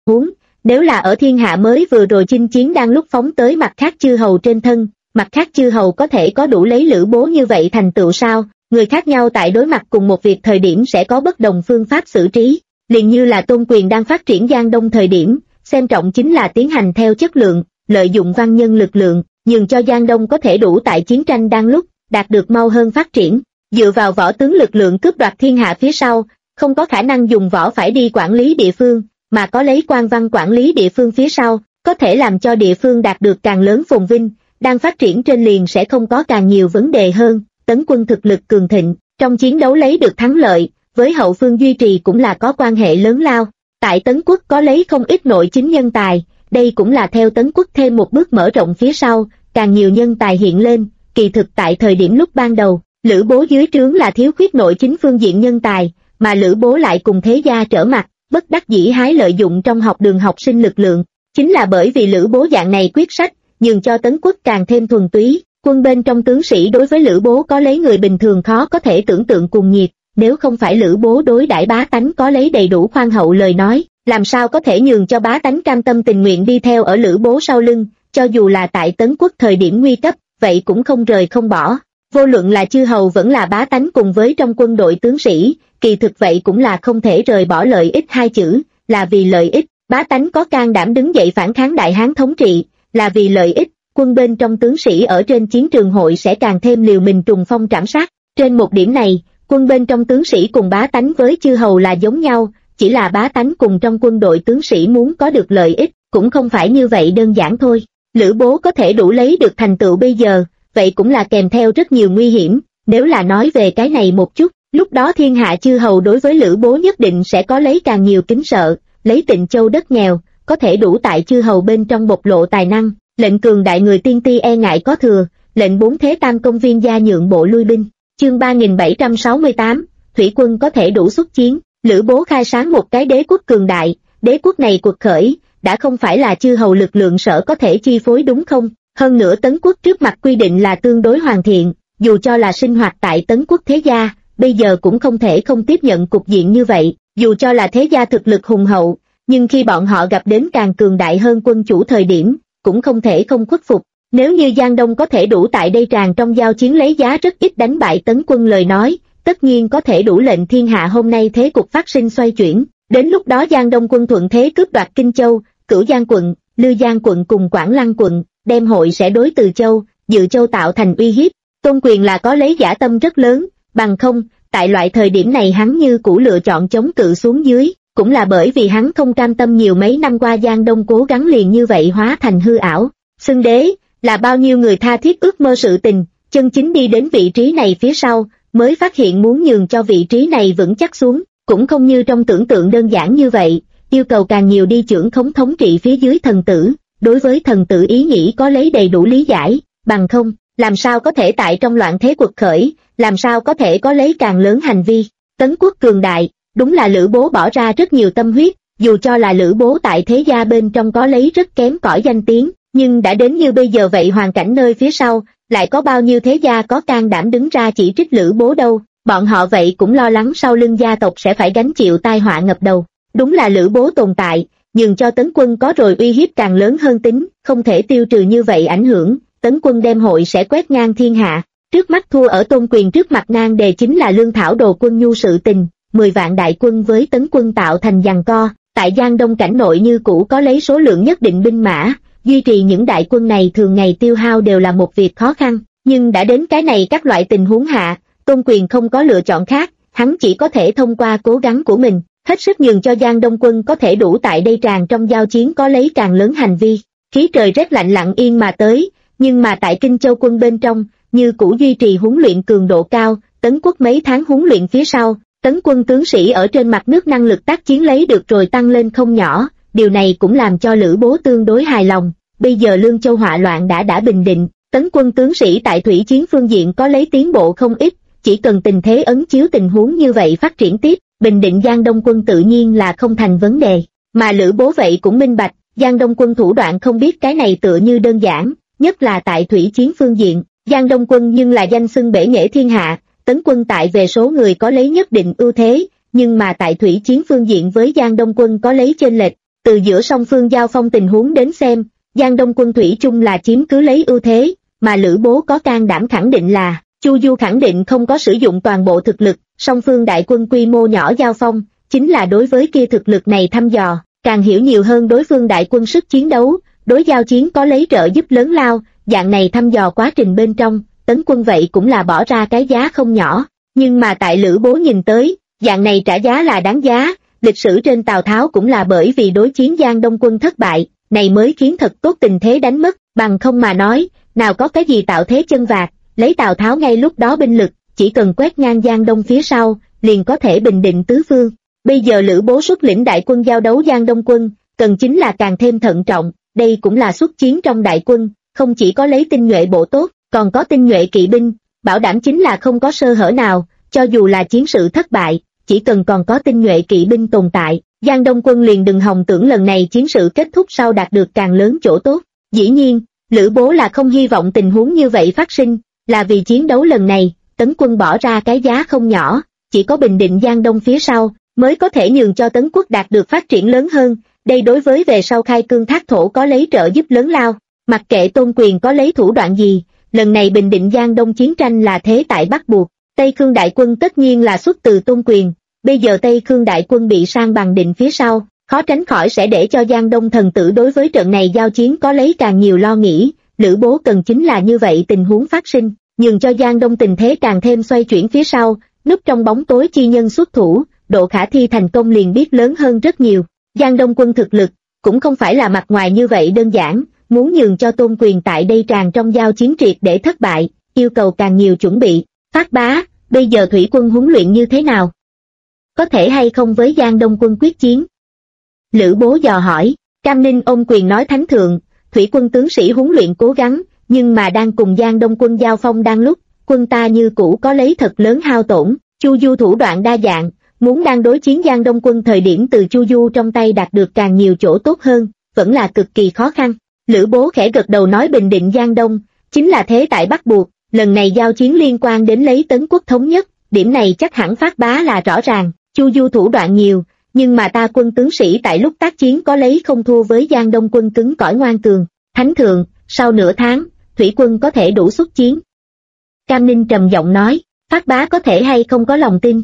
huống. Nếu là ở thiên hạ mới vừa rồi chinh chiến đang lúc phóng tới mặt khác chư hầu trên thân, mặt khác chư hầu có thể có đủ lấy Lữ Bố như vậy thành tựu sao? Người khác nhau tại đối mặt cùng một việc thời điểm sẽ có bất đồng phương pháp xử trí, liền như là Tôn Quyền đang phát triển Giang Đông thời điểm, xem trọng chính là tiến hành theo chất lượng, lợi dụng văn nhân lực lượng, nhường cho Giang Đông có thể đủ tại chiến tranh đang lúc, đạt được mau hơn phát triển. Dựa vào võ tướng lực lượng cướp đoạt thiên hạ phía sau, không có khả năng dùng võ phải đi quản lý địa phương, mà có lấy quan văn quản lý địa phương phía sau, có thể làm cho địa phương đạt được càng lớn phồn vinh, đang phát triển trên liền sẽ không có càng nhiều vấn đề hơn. Tấn quân thực lực cường thịnh, trong chiến đấu lấy được thắng lợi, với hậu phương duy trì cũng là có quan hệ lớn lao. Tại Tấn quốc có lấy không ít nội chính nhân tài, đây cũng là theo Tấn quốc thêm một bước mở rộng phía sau, càng nhiều nhân tài hiện lên. Kỳ thực tại thời điểm lúc ban đầu, Lữ Bố dưới trướng là thiếu khuyết nội chính phương diện nhân tài, mà Lữ Bố lại cùng thế gia trở mặt, bất đắc dĩ hái lợi dụng trong học đường học sinh lực lượng. Chính là bởi vì Lữ Bố dạng này quyết sách, nhường cho Tấn quốc càng thêm thuần túy. Quân bên trong tướng sĩ đối với Lữ Bố có lấy người bình thường khó có thể tưởng tượng cùng nhiệt, nếu không phải Lữ Bố đối đãi bá tánh có lấy đầy đủ khoan hậu lời nói, làm sao có thể nhường cho bá tánh cam tâm tình nguyện đi theo ở Lữ Bố sau lưng, cho dù là tại Tấn quốc thời điểm nguy cấp, vậy cũng không rời không bỏ. Vô luận là chư hầu vẫn là bá tánh cùng với trong quân đội tướng sĩ, kỳ thực vậy cũng là không thể rời bỏ lợi ích hai chữ, là vì lợi ích, bá tánh có can đảm đứng dậy phản kháng Đại Hán thống trị, là vì lợi ích. Quân bên trong tướng sĩ ở trên chiến trường hội sẽ càng thêm liều mình trùng phong trảm sát. Trên một điểm này, quân bên trong tướng sĩ cùng bá tánh với chư hầu là giống nhau, chỉ là bá tánh cùng trong quân đội tướng sĩ muốn có được lợi ích, cũng không phải như vậy đơn giản thôi. Lữ Bố có thể đủ lấy được thành tựu bây giờ, vậy cũng là kèm theo rất nhiều nguy hiểm. Nếu là nói về cái này một chút, lúc đó thiên hạ chư hầu đối với Lữ Bố nhất định sẽ có lấy càng nhiều kính sợ, lấy Tịnh Châu đất nghèo, có thể đủ tại chư hầu bên trong bộc lộ tài năng. Lệnh cường đại người tiên ti e ngại có thừa, lệnh bốn thế tam công viên gia nhượng bộ lui binh. Chương 3768, thủy quân có thể đủ xuất chiến. Lữ Bố khai sáng một cái đế quốc cường đại, đế quốc này quật khởi, đã không phải là chư hầu lực lượng sở có thể chi phối đúng không? Hơn nữa Tấn quốc trước mặt quy định là tương đối hoàn thiện, dù cho là sinh hoạt tại Tấn quốc thế gia, bây giờ cũng không thể không tiếp nhận cục diện như vậy, dù cho là thế gia thực lực hùng hậu, nhưng khi bọn họ gặp đến càng cường đại hơn quân chủ thời điểm, cũng không thể không khuất phục. Nếu như Giang Đông có thể đủ tại đây tràn trong giao chiến lấy giá rất ít đánh bại Tấn quân lời nói, tất nhiên có thể đủ lệnh thiên hạ hôm nay thế cục phát sinh xoay chuyển. Đến lúc đó Giang Đông quân thuận thế cướp đoạt Kinh Châu, Cửu Giang quận, Lư Giang quận cùng Quảng Lăng quận, đem hội sẽ đối Từ Châu, Dự Châu tạo thành uy hiếp. Tôn Quyền là có lấy dã tâm rất lớn, bằng không, tại loại thời điểm này hắn như cũ lựa chọn chống cự xuống dưới, cũng là bởi vì hắn không cam tâm nhiều mấy năm qua Giang Đông cố gắng liền như vậy hóa thành hư ảo. Xưng đế, là bao nhiêu người tha thiết ước mơ sự tình, chân chính đi đến vị trí này phía sau, mới phát hiện muốn nhường cho vị trí này vững chắc xuống, cũng không như trong tưởng tượng đơn giản như vậy, yêu cầu càng nhiều đi chưởng khống thống trị phía dưới thần tử, đối với thần tử ý nghĩ có lấy đầy đủ lý giải, bằng không, làm sao có thể tại trong loạn thế quật khởi, làm sao có thể có lấy càng lớn hành vi. Tấn quốc cường đại, đúng là Lữ Bố bỏ ra rất nhiều tâm huyết, dù cho là Lữ Bố tại thế gia bên trong có lấy rất kém cỏi danh tiếng, nhưng đã đến như bây giờ vậy hoàn cảnh nơi phía sau, lại có bao nhiêu thế gia có can đảm đứng ra chỉ trích Lữ Bố đâu, bọn họ vậy cũng lo lắng sau lưng gia tộc sẽ phải gánh chịu tai họa ngập đầu. Đúng là Lữ Bố tồn tại, nhưng cho Tấn quân có rồi uy hiếp càng lớn hơn tính, không thể tiêu trừ như vậy ảnh hưởng, Tấn quân đem hội sẽ quét ngang thiên hạ. Trước mắt thua ở Tôn Quyền trước mặt nan đề chính là lương thảo đồ quân nhu sự tình, 10 vạn đại quân với Tấn quân tạo thành giằng co, tại Giang Đông cảnh nội như cũ có lấy số lượng nhất định binh mã, duy trì những đại quân này thường ngày tiêu hao đều là một việc khó khăn, nhưng đã đến cái này các loại tình huống hạ, Tôn Quyền không có lựa chọn khác, hắn chỉ có thể thông qua cố gắng của mình, hết sức nhường cho Giang Đông quân có thể đủ tại đây tràn trong giao chiến có lấy càng lớn hành vi. Khí trời rét lạnh lặng yên mà tới, nhưng mà tại Kinh Châu quân bên trong, như cũ duy trì huấn luyện cường độ cao, Tấn quốc mấy tháng huấn luyện phía sau, Tấn quân tướng sĩ ở trên mặt nước năng lực tác chiến lấy được rồi tăng lên không nhỏ, điều này cũng làm cho Lữ Bố tương đối hài lòng. Bây giờ Lương Châu họa loạn đã bình định, Tấn quân tướng sĩ tại thủy chiến phương diện có lấy tiến bộ không ít, chỉ cần tình thế ấn chiếu tình huống như vậy phát triển tiếp, bình định Giang Đông quân tự nhiên là không thành vấn đề. Mà Lữ Bố vậy cũng minh bạch, Giang Đông quân thủ đoạn không biết cái này tựa như đơn giản, nhất là tại thủy chiến phương diện, Giang Đông quân nhưng là danh xưng bể nghệ thiên hạ, Tấn quân tại về số người có lấy nhất định ưu thế, nhưng mà tại thủy chiến phương diện với Giang Đông quân có lấy chênh lệch, Từ giữa song phương giao phong tình huống đến xem, Giang Đông quân thủy chung là chiếm cứ lấy ưu thế, mà Lữ Bố có can đảm khẳng định là, Chu Du khẳng định không có sử dụng toàn bộ thực lực, song phương đại quân quy mô nhỏ giao phong, chính là đối với kia thực lực này thăm dò, càng hiểu nhiều hơn đối phương đại quân sức chiến đấu, đối giao chiến có lấy trợ giúp lớn lao, dạng này thăm dò quá trình bên trong, Tấn quân vậy cũng là bỏ ra cái giá không nhỏ, nhưng mà tại Lữ Bố nhìn tới, dạng này trả giá là đáng giá, lịch sử trên Tào Tháo cũng là bởi vì đối chiến Giang Đông quân thất bại, này mới khiến thật tốt tình thế đánh mất, bằng không mà nói, nào có cái gì tạo thế chân vạc, lấy Tào Tháo ngay lúc đó binh lực, chỉ cần quét ngang Giang Đông phía sau, liền có thể bình định tứ phương. Bây giờ Lữ Bố xuất lĩnh đại quân giao đấu Giang Đông quân, cần chính là càng thêm thận trọng, đây cũng là xuất chiến trong đại quân, không chỉ có lấy tinh nhuệ bộ tốt, còn có tinh nhuệ kỵ binh, bảo đảm chính là không có sơ hở nào, cho dù là chiến sự thất bại, chỉ cần còn có tinh nhuệ kỵ binh tồn tại, Giang Đông quân liền đừng hòng tưởng lần này chiến sự kết thúc sau đạt được càng lớn chỗ tốt. Dĩ nhiên, Lữ Bố là không hy vọng tình huống như vậy phát sinh, là vì chiến đấu lần này, Tấn quân bỏ ra cái giá không nhỏ, chỉ có bình định Giang Đông phía sau, mới có thể nhường cho Tấn quốc đạt được phát triển lớn hơn, đây đối với về sau khai cương thác thổ có lấy trợ giúp lớn lao, mặc kệ Tôn Quyền có lấy thủ đoạn gì, lần này bình định Giang Đông chiến tranh là thế tại bắt buộc, Tây Khương đại quân tất nhiên là xuất từ Tôn Quyền, bây giờ Tây Khương đại quân bị sang bằng định phía sau, khó tránh khỏi sẽ để cho Giang Đông thần tử đối với trận này giao chiến có lấy càng nhiều lo nghĩ, Lữ Bố cần chính là như vậy tình huống phát sinh, nhường cho Giang Đông tình thế càng thêm xoay chuyển phía sau, núp trong bóng tối chi nhân xuất thủ, độ khả thi thành công liền biết lớn hơn rất nhiều. Giang Đông quân thực lực, cũng không phải là mặt ngoài như vậy đơn giản, muốn nhường cho Tôn Quyền tại đây tràn trong giao chiến triệt để thất bại, yêu cầu càng nhiều chuẩn bị. Phát Bá, bây giờ thủy quân huấn luyện như thế nào? Có thể hay không với Giang Đông quân quyết chiến? Lữ Bố dò hỏi, Cam Ninh ôm quyền nói thánh thượng, thủy quân tướng sĩ huấn luyện cố gắng, nhưng mà đang cùng Giang Đông quân giao phong đang lúc, quân ta như cũ có lấy thật lớn hao tổn, Chu Du thủ đoạn đa dạng, muốn đang đối chiến Giang Đông quân thời điểm từ Chu Du trong tay đạt được càng nhiều chỗ tốt hơn, vẫn là cực kỳ khó khăn. Lữ Bố khẽ gật đầu nói bình định Giang Đông, chính là thế tại bắt buộc, lần này giao chiến liên quan đến lấy Tấn quốc thống nhất, điểm này chắc hẳn Phát Bá là rõ ràng, Chu Du thủ đoạn nhiều, nhưng mà ta quân tướng sĩ tại lúc tác chiến có lấy không thua với Giang Đông quân cứng cỏi ngoan cường. Thánh thượng, sau nửa tháng, thủy quân có thể đủ xuất chiến. Cam Ninh trầm giọng nói, Phát Bá có thể hay không có lòng tin?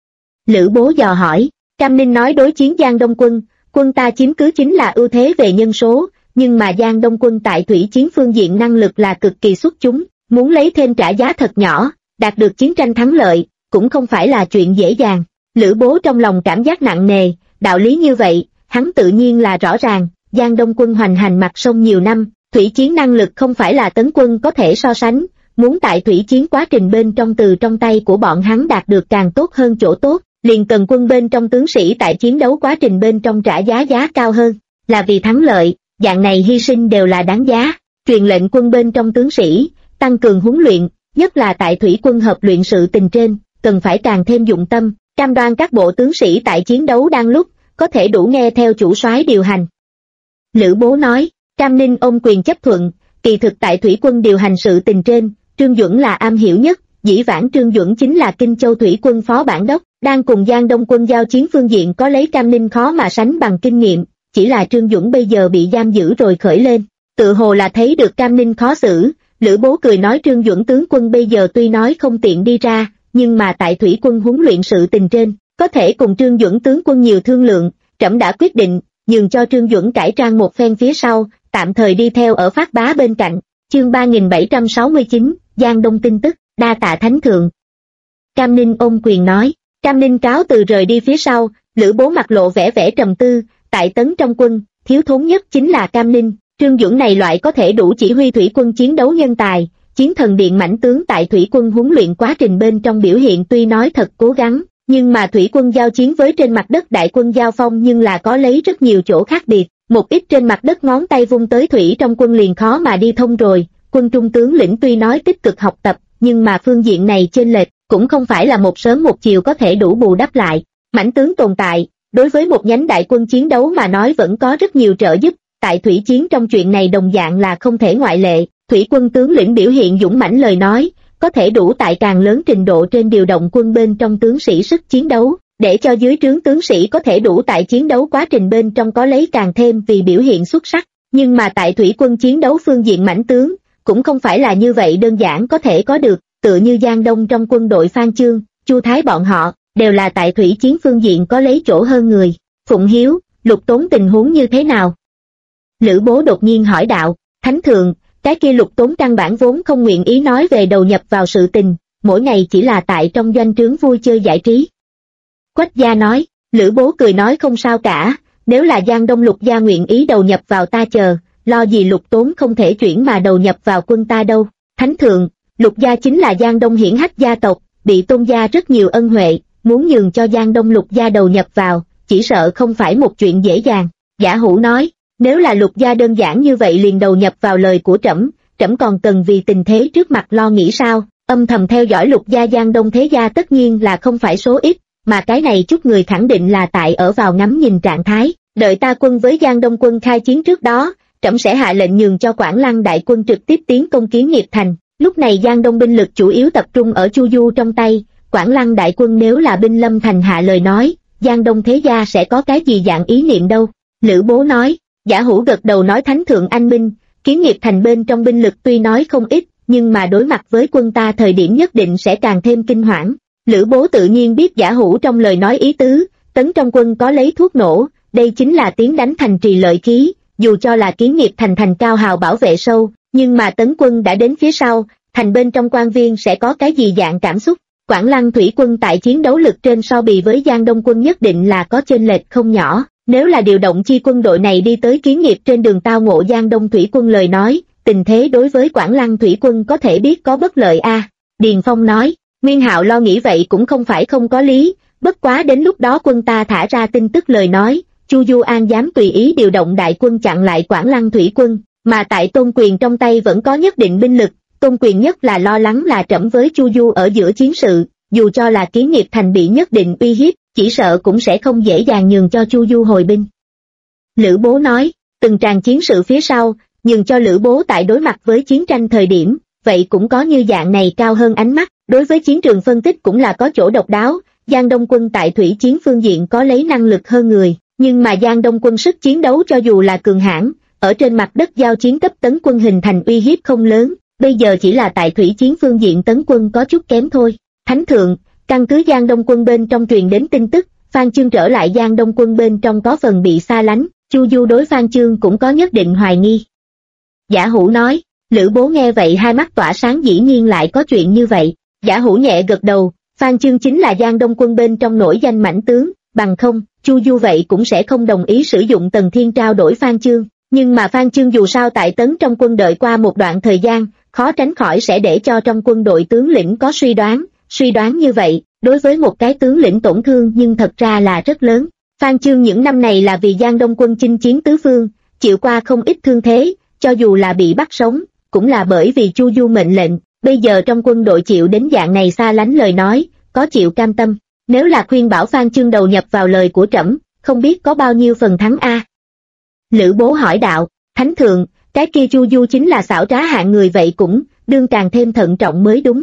Lữ Bố dò hỏi, Cam Ninh nói đối chiến Giang Đông quân, quân ta chiếm cứ chính là ưu thế về nhân số, nhưng mà Giang Đông quân tại thủy chiến phương diện năng lực là cực kỳ xuất chúng, muốn lấy thêm trả giá thật nhỏ, đạt được chiến tranh thắng lợi, cũng không phải là chuyện dễ dàng. Lữ Bố trong lòng cảm giác nặng nề, đạo lý như vậy, hắn tự nhiên là rõ ràng, Giang Đông quân hoành hành mặt sông nhiều năm, thủy chiến năng lực không phải là Tấn quân có thể so sánh, muốn tại thủy chiến quá trình bên trong từ trong tay của bọn hắn đạt được càng tốt hơn chỗ tốt, liền cần quân bên trong tướng sĩ tại chiến đấu quá trình bên trong trả giá cao hơn, là vì thắng lợi, dạng này hy sinh đều là đáng giá, truyền lệnh quân bên trong tướng sĩ, tăng cường huấn luyện, nhất là tại thủy quân hợp luyện sự tình trên, cần phải càng thêm dụng tâm, cam đoan các bộ tướng sĩ tại chiến đấu đang lúc, có thể đủ nghe theo chủ soái điều hành. Lữ Bố nói, Cam Ninh ôm quyền chấp thuận, kỳ thực tại thủy quân điều hành sự tình trên, Trương Duẩn là am hiểu nhất, dĩ vãng Trương Duẩn chính là Kinh Châu thủy quân phó bản đốc, đang cùng Giang Đông quân giao chiến phương diện có lấy Cam Ninh khó mà sánh bằng kinh nghiệm, chỉ là Trương Duẩn bây giờ bị giam giữ rồi khởi lên, tự hồ là thấy được Cam Ninh khó xử, Lữ Bố cười nói Trương Duẩn tướng quân bây giờ tuy nói không tiện đi ra, nhưng mà tại thủy quân huấn luyện sự tình trên, có thể cùng Trương Duẩn tướng quân nhiều thương lượng, trẫm đã quyết định, nhường cho Trương Duẩn cải trang một phen phía sau, tạm thời đi theo ở Phát Bá bên cạnh. Chương 3769, Giang Đông tin tức, đa tạ thánh thượng. Cam Ninh ôm quyền nói, Cam Ninh cáo từ rời đi phía sau, Lữ Bố mặt lộ vẻ trầm tư, tại Tấn trong quân, thiếu thốn nhất chính là Cam Ninh, Trương Duẩn này loại có thể đủ chỉ huy thủy quân chiến đấu nhân tài, chiến thần điện mãnh tướng tại thủy quân huấn luyện quá trình bên trong biểu hiện tuy nói thật cố gắng, nhưng mà thủy quân giao chiến với trên mặt đất đại quân giao phong nhưng là có lấy rất nhiều chỗ khác biệt, một ít trên mặt đất ngón tay vung tới thủy trong quân liền khó mà đi thông rồi, quân trung tướng lĩnh tuy nói tích cực học tập, nhưng mà phương diện này chênh lệch, cũng không phải là một sớm một chiều có thể đủ bù đắp lại, mãnh tướng tồn tại, đối với một nhánh đại quân chiến đấu mà nói vẫn có rất nhiều trợ giúp, tại thủy chiến trong chuyện này đồng dạng là không thể ngoại lệ, thủy quân tướng lĩnh biểu hiện dũng mãnh lời nói, có thể đủ tại càng lớn trình độ trên điều động quân bên trong tướng sĩ sức chiến đấu, để cho dưới trướng tướng sĩ có thể đủ tại chiến đấu quá trình bên trong có lấy càng thêm vì biểu hiện xuất sắc. Nhưng mà tại thủy quân chiến đấu phương diện mãnh tướng, cũng không phải là như vậy đơn giản có thể có được, tựa như Giang Đông trong quân đội Phan Chương, Chu Thái bọn họ, đều là tại thủy chiến phương diện có lấy chỗ hơn người. Phụng Hiếu, Lục Tốn tình huống như thế nào? Lữ Bố đột nhiên hỏi đạo. Thánh thượng, cái kia Lục Tốn căn bản vốn không nguyện ý nói về đầu nhập vào sự tình, mỗi ngày chỉ là tại trong doanh trướng vui chơi giải trí. Quách gia nói. Lữ Bố cười nói không sao cả, nếu là Giang Đông Lục gia nguyện ý đầu nhập vào ta chờ, lo gì Lục Tốn không thể chuyển mà đầu nhập vào quân ta đâu. Thánh thượng, Lục gia chính là Giang Đông hiển hách gia tộc, bị Tôn gia rất nhiều ân huệ, muốn nhường cho Giang Đông Lục gia đầu nhập vào, chỉ sợ không phải một chuyện dễ dàng. Giả Hủ nói, nếu là Lục gia đơn giản như vậy liền đầu nhập vào lời của trẫm, trẫm còn cần vì tình thế trước mặt lo nghĩ sao? Âm thầm theo dõi Lục gia Giang Đông thế gia tất nhiên là không phải số ít, mà cái này chút người khẳng định là tại ở vào ngắm nhìn trạng thái, đợi ta quân với Giang Đông quân khai chiến trước đó, trẫm sẽ hạ lệnh nhường cho Quảng Lăng đại quân trực tiếp tiến công Kiến Nghiệp thành. Lúc này Giang Đông binh lực chủ yếu tập trung ở Chu Du trong tay, Quảng Lăng đại quân nếu là binh lâm thành hạ lời nói, Giang Đông thế gia sẽ có cái gì dạng ý niệm đâu. Lữ Bố nói. Giả Hủ gật đầu nói thánh thượng anh minh, Kiến Nghiệp thành bên trong binh lực tuy nói không ít, nhưng mà đối mặt với quân ta thời điểm nhất định sẽ càng thêm kinh hoảng. Lữ Bố tự nhiên biết Giả Hủ trong lời nói ý tứ, tấn trong quân có lấy thuốc nổ, đây chính là tiếng đánh thành trì lợi khí, dù cho là Kiến Nghiệp thành thành cao hào bảo vệ sâu, nhưng mà tấn quân đã đến phía sau, thành bên trong quan viên sẽ có cái gì dạng cảm xúc. Quảng Lăng thủy quân tại chiến đấu lực trên so bì với Giang Đông quân nhất định là có chênh lệch không nhỏ, nếu là điều động chi quân đội này đi tới Kiến Nghiệp trên đường tao ngộ Giang Đông thủy quân lời nói, tình thế đối với Quảng Lăng thủy quân có thể biết có bất lợi a. Điền Phong nói. Nguyên Hạo lo nghĩ vậy cũng không phải không có lý, bất quá đến lúc đó quân ta thả ra tin tức lời nói, Chu Du An dám tùy ý điều động đại quân chặn lại Quảng Lăng thủy quân, mà tại Tôn Quyền trong tay vẫn có nhất định binh lực, Tôn Quyền nhất là lo lắng là trẫm với Chu Du ở giữa chiến sự, dù cho là Kiến Nghiệp thành bị nhất định uy hiếp, chỉ sợ cũng sẽ không dễ dàng nhường cho Chu Du hồi binh. Lữ Bố nói, từng tràng chiến sự phía sau, nhường cho Lữ Bố tại đối mặt với chiến tranh thời điểm, vậy cũng có như dạng này cao hơn ánh mắt, đối với chiến trường phân tích cũng là có chỗ độc đáo. Giang Đông quân tại thủy chiến phương diện có lấy năng lực hơn người, nhưng mà Giang Đông quân sức chiến đấu cho dù là cường hãn, ở trên mặt đất giao chiến cấp tấn quân hình thành uy hiếp không lớn, bây giờ chỉ là tại thủy chiến phương diện tấn quân có chút kém thôi. Thánh thượng, căn cứ Giang Đông quân bên trong truyền đến tin tức, Phan Chương trở lại Giang Đông quân bên trong có phần bị xa lánh, Chu Du đối Phan Chương cũng có nhất định hoài nghi. Giả Hủ nói. Lữ Bố nghe vậy hai mắt tỏa sáng, dĩ nhiên lại có chuyện như vậy. Giả Hủ nhẹ gật đầu, Phan Chương chính là Giang Đông quân bên trong nổi danh mãnh tướng, bằng không, Chu Du vậy cũng sẽ không đồng ý sử dụng Tần Thiên trao đổi Phan Chương. Nhưng mà Phan Chương dù sao tại tấn trong quân đợi qua một đoạn thời gian, khó tránh khỏi sẽ để cho trong quân đội tướng lĩnh có suy đoán như vậy, đối với một cái tướng lĩnh tổn thương nhưng thật ra là rất lớn. Phan Chương những năm này là vì Giang Đông quân chinh chiến tứ phương, chịu qua không ít thương thế, cho dù là bị bắt sống, cũng là bởi vì Chu Du mệnh lệnh, bây giờ trong quân đội chịu đến dạng này xa lánh lời nói, có chịu cam tâm, nếu là khuyên bảo Phan Chương đầu nhập vào lời của trẫm, không biết có bao nhiêu phần thắng a. Lữ Bố hỏi đạo. Thánh thượng, cái kia Chu Du chính là xảo trá hạng người vậy cũng, đương càng thêm thận trọng mới đúng.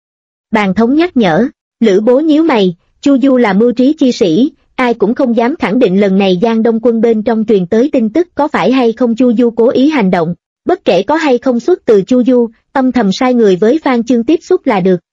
Bàn thống nhắc nhở. Lữ Bố nhíu mày, Chu Du là mưu trí chi sĩ, ai cũng không dám khẳng định lần này Giang Đông quân bên trong truyền tới tin tức có phải hay không Chu Du cố ý hành động, bất kể có hay không xuất từ Chu Du, âm thầm sai người với Phan Chương tiếp xúc là được.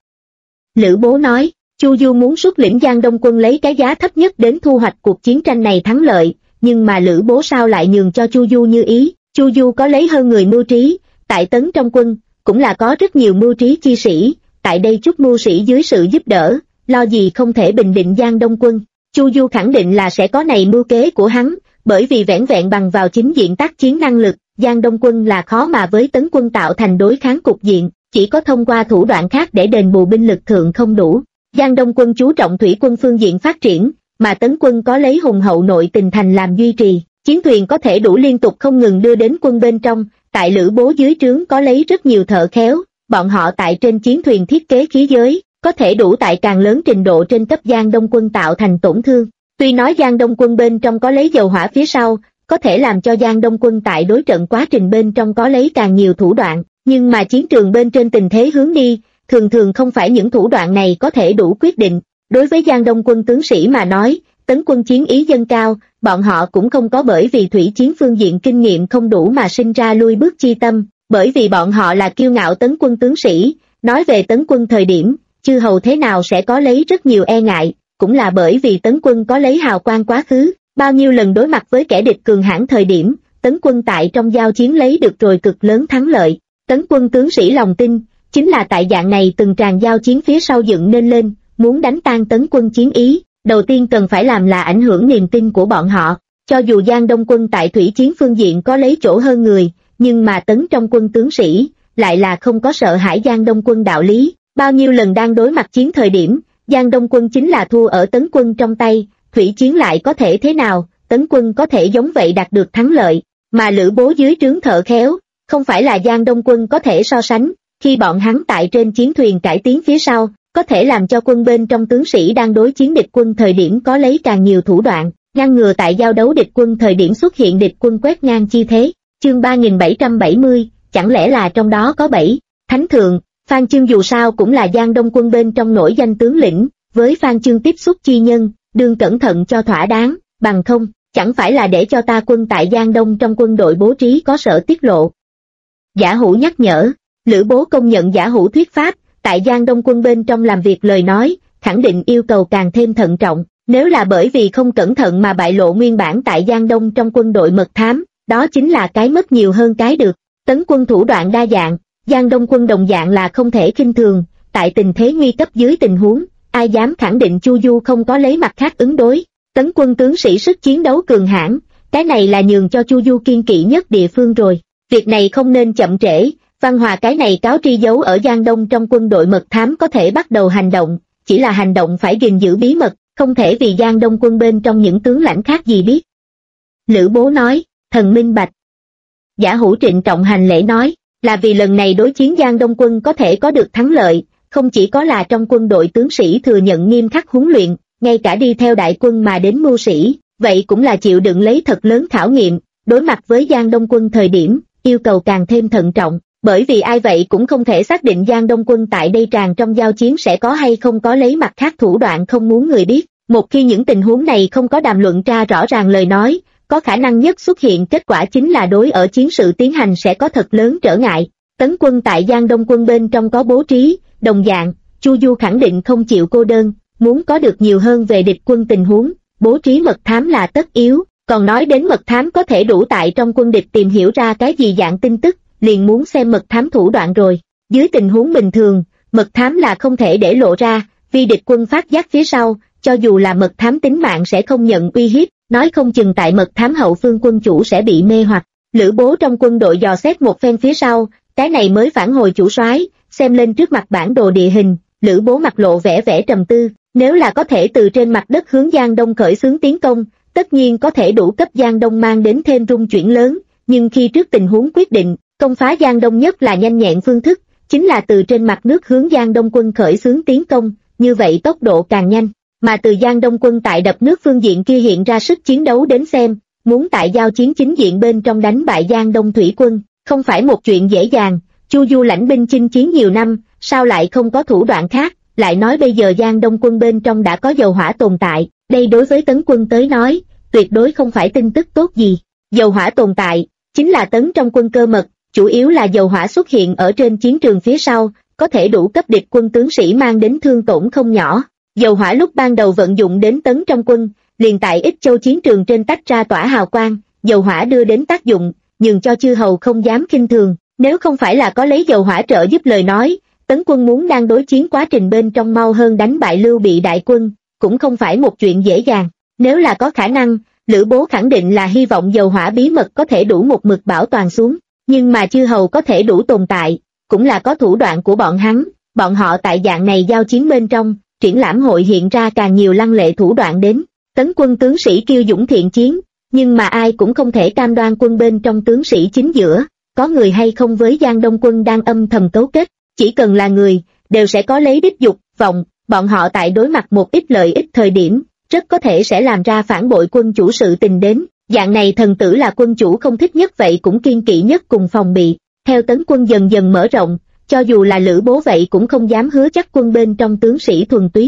Lữ Bố nói, Chu Du muốn xuất lĩnh Giang Đông quân lấy cái giá thấp nhất đến thu hoạch cuộc chiến tranh này thắng lợi, nhưng mà Lữ Bố sao lại nhường cho Chu Du như ý. Chu Du có lấy hơn người mưu trí, tại tấn trong quân, cũng là có rất nhiều mưu trí chi sĩ, tại đây chút mưu sĩ dưới sự giúp đỡ, lo gì không thể bình định Giang Đông quân. Chu Du khẳng định là sẽ có này mưu kế của hắn, bởi vì vẻn vẹn bằng vào chính diện tác chiến năng lực, Giang Đông quân là khó mà với tấn quân tạo thành đối kháng cục diện, chỉ có thông qua thủ đoạn khác để đền bù binh lực thượng không đủ. Giang Đông quân chú trọng thủy quân phương diện phát triển, mà tấn quân có lấy hùng hậu nội tình thành làm duy trì, chiến thuyền có thể đủ liên tục không ngừng đưa đến quân bên trong, tại Lữ Bố dưới trướng có lấy rất nhiều thợ khéo, bọn họ tại trên chiến thuyền thiết kế khí giới, có thể đủ tại càng lớn trình độ trên cấp Giang Đông quân tạo thành tổn thương. Tuy nói Giang Đông quân bên trong có lấy dầu hỏa phía sau, có thể làm cho Giang Đông quân tại đối trận quá trình bên trong có lấy càng nhiều thủ đoạn, nhưng mà chiến trường bên trên tình thế hướng đi, thường thường không phải những thủ đoạn này có thể đủ quyết định. Đối với Giang Đông quân tướng sĩ mà nói, tấn quân chiến ý dâng cao, bọn họ cũng không có bởi vì thủy chiến phương diện kinh nghiệm không đủ mà sinh ra lui bước chi tâm, bởi vì bọn họ là kiêu ngạo tấn quân tướng sĩ. Nói về tấn quân thời điểm, chư hầu thế nào sẽ có lấy rất nhiều e ngại, cũng là bởi vì tấn quân có lấy hào quang quá khứ, bao nhiêu lần đối mặt với kẻ địch cường hãn thời điểm, tấn quân tại trong giao chiến lấy được rồi cực lớn thắng lợi. Tấn quân tướng sĩ lòng tin, chính là tại dạng này từng tràng giao chiến phía sau dựng nên lên, muốn đánh tan tấn quân chiến ý, đầu tiên cần phải làm là ảnh hưởng niềm tin của bọn họ. Cho dù Giang Đông quân tại thủy chiến phương diện có lấy chỗ hơn người, nhưng mà tấn trong quân tướng sĩ, lại là không có sợ hãi Giang Đông quân đạo lý. Bao nhiêu lần đang đối mặt chiến thời điểm, Giang Đông quân chính là thua ở tấn quân trong tay, thủy chiến lại có thể thế nào, tấn quân có thể giống vậy đạt được thắng lợi, mà Lữ Bố dưới trướng thợ khéo, không phải là Giang Đông quân có thể so sánh, khi bọn hắn tại trên chiến thuyền cải tiến phía sau, có thể làm cho quân bên trong tướng sĩ đang đối chiến địch quân thời điểm có lấy càng nhiều thủ đoạn, ngăn ngừa tại giao đấu địch quân thời điểm xuất hiện địch quân quét ngang chi thế. Chương 3770, chẳng lẽ là trong đó có 7 thánh thượng. Phan Chương dù sao cũng là Giang Đông quân bên trong nổi danh tướng lĩnh, với Phan Chương tiếp xúc chi nhân, đương cẩn thận cho thỏa đáng, bằng không, chẳng phải là để cho ta quân tại Giang Đông trong quân đội bố trí có sở tiết lộ. Giả Hủ nhắc nhở, Lữ Bố công nhận Giả Hủ thuyết pháp, tại Giang Đông quân bên trong làm việc lời nói, khẳng định yêu cầu càng thêm thận trọng, nếu là bởi vì không cẩn thận mà bại lộ nguyên bản tại Giang Đông trong quân đội mật thám, đó chính là cái mất nhiều hơn cái được. Tấn quân thủ đoạn đa dạng, Giang Đông quân đồng dạng là không thể khinh thường, tại tình thế nguy cấp dưới tình huống, ai dám khẳng định Chu Du không có lấy mặt khác ứng đối. Tấn quân tướng sĩ sức chiến đấu cường hãn, cái này là nhường cho Chu Du kiên kỵ nhất địa phương rồi. Việc này không nên chậm trễ, Văn Hòa cái này cáo tri giấu ở Giang Đông trong quân đội mật thám có thể bắt đầu hành động, chỉ là hành động phải gìn giữ bí mật, không thể vì Giang Đông quân bên trong những tướng lãnh khác gì biết. Lữ Bố nói, thần minh bạch. Giả Hủ trịnh trọng hành lễ nói, là vì lần này đối chiến Giang Đông quân có thể có được thắng lợi, không chỉ có là trong quân đội tướng sĩ thừa nhận nghiêm khắc huấn luyện, ngay cả đi theo đại quân mà đến mưu sĩ, vậy cũng là chịu đựng lấy thật lớn khảo nghiệm, đối mặt với Giang Đông quân thời điểm, yêu cầu càng thêm thận trọng, bởi vì ai vậy cũng không thể xác định Giang Đông quân tại đây tràn trong giao chiến sẽ có hay không có lấy mặt khác thủ đoạn không muốn người biết. Một khi những tình huống này không có đàm luận ra rõ ràng lời nói, có khả năng nhất xuất hiện kết quả chính là đối ở chiến sự tiến hành sẽ có thật lớn trở ngại. Tấn quân tại Giang Đông quân bên trong có bố trí, đồng dạng, Chu Du khẳng định không chịu cô đơn, muốn có được nhiều hơn về địch quân tình huống, bố trí mật thám là tất yếu, còn nói đến mật thám có thể đủ tại trong quân địch tìm hiểu ra cái gì dạng tin tức, liền muốn xem mật thám thủ đoạn rồi. Dưới tình huống bình thường, mật thám là không thể để lộ ra, vì địch quân phát giác phía sau, cho dù là mật thám tính mạng sẽ không nhận uy hiếp, nói không chừng tại mật thám hậu phương quân chủ sẽ bị mê hoặc. Lữ Bố trong quân đội dò xét một phen phía sau, cái này mới phản hồi chủ soái, xem lên trước mặt bản đồ địa hình, Lữ Bố mặt lộ vẻ trầm tư, nếu là có thể từ trên mặt đất hướng Giang Đông khởi xướng tiến công, tất nhiên có thể đủ cấp Giang Đông mang đến thêm rung chuyển lớn, nhưng khi trước tình huống quyết định, công phá Giang Đông nhất là nhanh nhẹn phương thức, chính là từ trên mặt nước hướng Giang Đông quân khởi xướng tiến công, như vậy tốc độ càng nhanh, mà từ Giang Đông quân tại đập nước phương diện kia hiện ra sức chiến đấu đến xem, muốn tại giao chiến chính diện bên trong đánh bại Giang Đông thủy quân, không phải một chuyện dễ dàng. Chu Du lãnh binh chinh chiến nhiều năm, sao lại không có thủ đoạn khác, lại nói bây giờ Giang Đông quân bên trong đã có dầu hỏa tồn tại, đây đối với tấn quân tới nói, tuyệt đối không phải tin tức tốt gì. Dầu hỏa tồn tại, chính là tấn trong quân cơ mật, chủ yếu là dầu hỏa xuất hiện ở trên chiến trường phía sau, có thể đủ cấp địch quân tướng sĩ mang đến thương tổn không nhỏ. Dầu hỏa lúc ban đầu vận dụng đến tấn trong quân, liền tại Ích Châu chiến trường trên tách ra tỏa hào quang, dầu hỏa đưa đến tác dụng, nhường cho chư hầu không dám khinh thường, nếu không phải là có lấy dầu hỏa trợ giúp lời nói, tấn quân muốn đang đối chiến quá trình bên trong mau hơn đánh bại Lưu Bị đại quân, cũng không phải một chuyện dễ dàng. Nếu là có khả năng, Lữ Bố khẳng định là hy vọng dầu hỏa bí mật có thể đủ một mực bảo toàn xuống, nhưng mà chư hầu có thể đủ tồn tại, cũng là có thủ đoạn của bọn hắn, bọn họ tại dạng này giao chiến bên trong, triển lãm hội hiện ra càng nhiều lăng lệ thủ đoạn đến. Tấn quân tướng sĩ kiêu dũng thiện chiến, nhưng mà ai cũng không thể cam đoan quân bên trong tướng sĩ chính giữa, có người hay không với Giang Đông quân đang âm thầm cấu kết, chỉ cần là người, đều sẽ có lấy đích dục, vọng, bọn họ tại đối mặt một ít lợi ích thời điểm, rất có thể sẽ làm ra phản bội quân chủ sự tình đến, dạng này thần tử là quân chủ không thích nhất vậy cũng kiên kỵ nhất cùng phòng bị. Theo tấn quân dần dần mở rộng, cho dù là Lữ Bố vậy cũng không dám hứa chắc quân bên trong tướng sĩ thuần túy tính,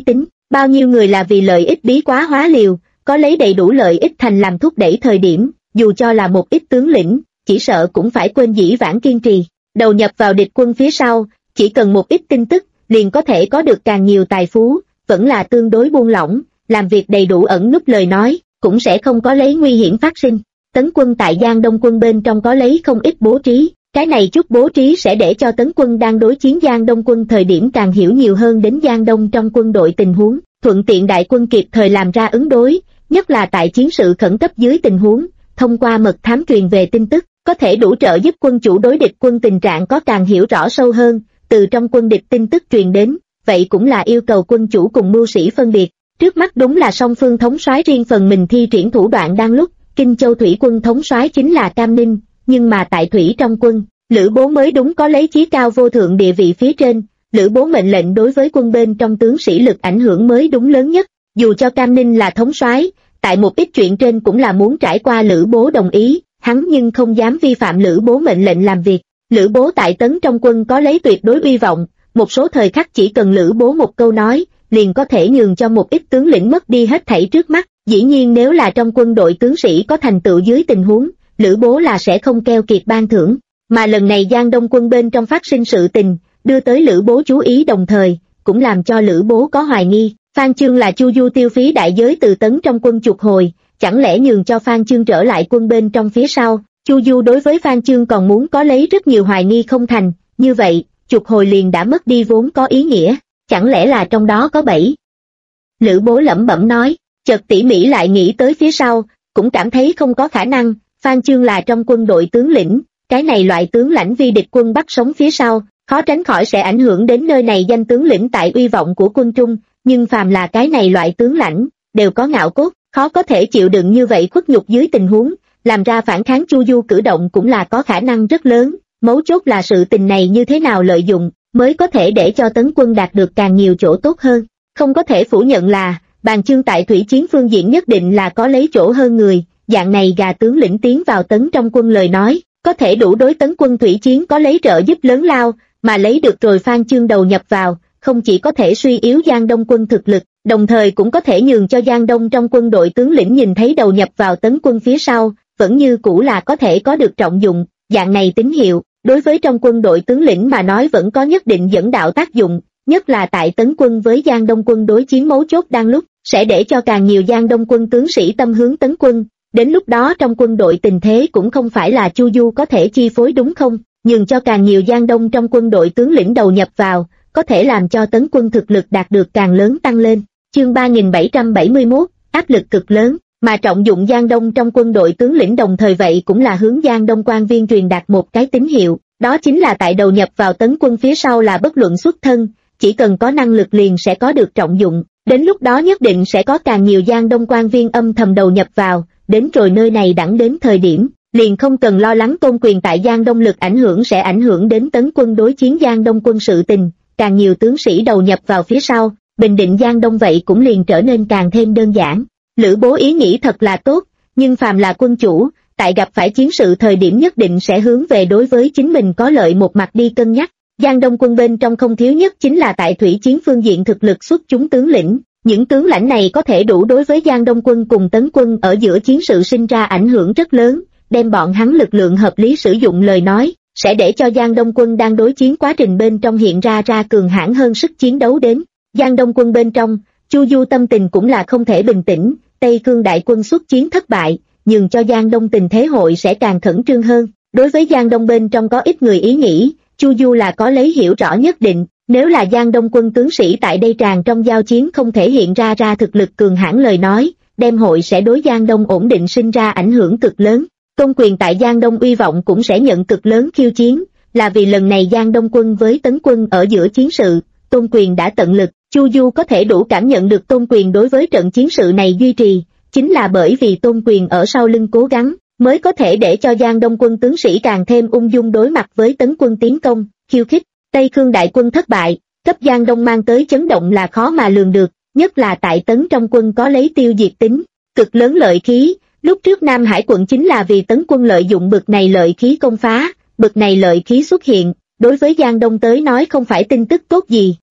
Bao nhiêu người là vì lợi ích bí quá hóa liều, có lấy đầy đủ lợi ích thành làm thúc đẩy thời điểm, dù cho là một ít tướng lĩnh, chỉ sợ cũng phải quên dĩ vãng kiên trì, đầu nhập vào địch quân phía sau, chỉ cần một ít tin tức, liền có thể có được càng nhiều tài phú, vẫn là tương đối buông lỏng, làm việc đầy đủ ẩn núp lời nói, cũng sẽ không có lấy nguy hiểm phát sinh. Tấn quân tại Giang Đông quân bên trong có lấy không ít bố trí, cái này chút bố trí sẽ để cho tấn quân đang đối chiến Giang Đông quân thời điểm càng hiểu nhiều hơn đến Giang Đông trong quân đội tình huống, thuận tiện đại quân kịp thời làm ra ứng đối, nhất là tại chiến sự khẩn cấp dưới tình huống, thông qua mật thám truyền về tin tức, có thể đủ trợ giúp quân chủ đối địch quân tình trạng có càng hiểu rõ sâu hơn, từ trong quân địch tin tức truyền đến, vậy cũng là yêu cầu quân chủ cùng mưu sĩ phân biệt. Trước mắt đúng là song phương thống soái riêng phần mình thi triển thủ đoạn đang lúc, Kinh Châu thủy quân thống soái chính là Cam Ninh, nhưng mà tại thủy trong quân, Lữ Bố mới đúng có lấy chí cao vô thượng địa vị phía trên, Lữ Bố mệnh lệnh đối với quân bên trong tướng sĩ lực ảnh hưởng mới đúng lớn nhất, dù cho Cam Ninh là thống soái, tại một ít chuyện trên cũng là muốn trải qua Lữ Bố đồng ý, hắn nhưng không dám vi phạm Lữ Bố mệnh lệnh làm việc. Lữ Bố tại tấn trong quân có lấy tuyệt đối uy vọng, một số thời khắc chỉ cần Lữ Bố một câu nói, liền có thể nhường cho một ít tướng lĩnh mất đi hết thảy trước mắt. Dĩ nhiên nếu là trong quân đội tướng sĩ có thành tựu dưới tình huống, Lữ Bố là sẽ không keo kiệt ban thưởng. Mà lần này Giang Đông quân bên trong phát sinh sự tình, đưa tới Lữ Bố chú ý đồng thời, cũng làm cho Lữ Bố có hoài nghi. Phan Chương là Chu Du tiêu phí đại giới từ tấn trong quân chuộc hồi, chẳng lẽ nhường cho Phan Chương trở lại quân bên trong phía sau? Chu Du đối với Phan Chương còn muốn có lấy rất nhiều hoài nghi không thành, như vậy, chuộc hồi liền đã mất đi vốn có ý nghĩa, chẳng lẽ là trong đó có bẫy? Lữ Bố lẩm bẩm nói, chợt tỉ mỉ lại nghĩ tới phía sau, cũng cảm thấy không có khả năng, Phan Chương là trong quân đội tướng lĩnh, cái này loại tướng lãnh vi địch quân bắt sống phía sau, khó tránh khỏi sẽ ảnh hưởng đến nơi này danh tướng lĩnh tại uy vọng của quân Trung, nhưng phàm là cái này loại tướng lãnh, đều có ngạo cốt, khó có thể chịu đựng như vậy khuất nhục dưới tình huống, làm ra phản kháng Chu Du cử động cũng là có khả năng rất lớn, mấu chốt là sự tình này như thế nào lợi dụng, mới có thể để cho tấn quân đạt được càng nhiều chỗ tốt hơn. Không có thể phủ nhận là, Bàn Chương tại thủy chiến phương diện nhất định là có lấy chỗ hơn người, dạng này gà tướng lĩnh tiến vào tấn trong quân lời nói, có thể đủ đối tấn quân thủy chiến có lấy trợ giúp lớn lao, mà lấy được rồi Phan Chương đầu nhập vào, không chỉ có thể suy yếu Giang Đông quân thực lực, đồng thời cũng có thể nhường cho Giang Đông trong quân đội tướng lĩnh nhìn thấy đầu nhập vào tấn quân phía sau, vẫn như cũ là có thể có được trọng dụng, dạng này tín hiệu, đối với trong quân đội tướng lĩnh mà nói vẫn có nhất định dẫn đạo tác dụng, nhất là tại tấn quân với Giang Đông quân đối chiến mấu chốt đang lúc, sẽ để cho càng nhiều Giang Đông quân tướng sĩ tâm hướng tấn quân, đến lúc đó trong quân đội tình thế cũng không phải là Chu Du có thể chi phối đúng không, nhường cho càng nhiều Giang Đông trong quân đội tướng lĩnh đầu nhập vào, có thể làm cho tấn quân thực lực đạt được càng lớn tăng lên. Chương 3771, áp lực cực lớn, mà trọng dụng Giang Đông trong quân đội tướng lĩnh đồng thời vậy cũng là hướng Giang Đông quan viên truyền đạt một cái tín hiệu, đó chính là tại đầu nhập vào tấn quân phía sau là bất luận xuất thân, chỉ cần có năng lực liền sẽ có được trọng dụng, đến lúc đó nhất định sẽ có càng nhiều Giang Đông quan viên âm thầm đầu nhập vào, đến rồi nơi này đẳng đến thời điểm, liền không cần lo lắng Tôn Quyền tại Giang Đông lực ảnh hưởng sẽ ảnh hưởng đến tấn quân đối chiến Giang Đông quân sự tình, càng nhiều tướng sĩ đầu nhập vào phía sau, bình định Giang Đông vậy cũng liền trở nên càng thêm đơn giản. Lữ Bố ý nghĩ thật là tốt, nhưng phàm là quân chủ, tại gặp phải chiến sự thời điểm nhất định sẽ hướng về đối với chính mình có lợi một mặt đi cân nhắc. Giang Đông quân bên trong không thiếu nhất chính là tại thủy chiến phương diện thực lực xuất chúng tướng lĩnh, những tướng lãnh này có thể đủ đối với Giang Đông quân cùng tấn quân ở giữa chiến sự sinh ra ảnh hưởng rất lớn, đem bọn hắn lực lượng hợp lý sử dụng lời nói, sẽ để cho Giang Đông quân đang đối chiến quá trình bên trong hiện ra cường hãn hơn sức chiến đấu đến. Giang Đông quân bên trong, Chu Du tâm tình cũng là không thể bình tĩnh, Tây Cương đại quân xuất chiến thất bại, nhường cho Giang Đông tình thế hội sẽ càng khẩn trương hơn. Đối với Giang Đông bên trong có ít người ý nghĩ, Chu Du là có lấy hiểu rõ nhất định, nếu là Giang Đông quân tướng sĩ tại đây tràn trong giao chiến không thể hiện ra thực lực cường hãn lời nói, đem hội sẽ đối Giang Đông ổn định sinh ra ảnh hưởng cực lớn. Tôn Quyền tại Giang Đông uy vọng cũng sẽ nhận cực lớn khiêu chiến, là vì lần này Giang Đông quân với tấn quân ở giữa chiến sự, Tôn Quyền đã tận lực, Chu Du có thể đủ cảm nhận được Tôn Quyền đối với trận chiến sự này duy trì, chính là bởi vì Tôn Quyền ở sau lưng cố gắng, mới có thể để cho Giang Đông quân tướng sĩ càng thêm ung dung đối mặt với tấn quân tiến công, khiêu khích. Tây Cương đại quân thất bại, cấp Giang Đông mang tới chấn động là khó mà lường được, nhất là tại tấn trong quân có lấy tiêu diệt tính, cực lớn lợi khí, lúc trước Nam Hải quận chính là vì tấn quân lợi dụng bực này lợi khí công phá, bực này lợi khí xuất hiện, đối với Giang Đông tới nói không phải tin tức tốt gì,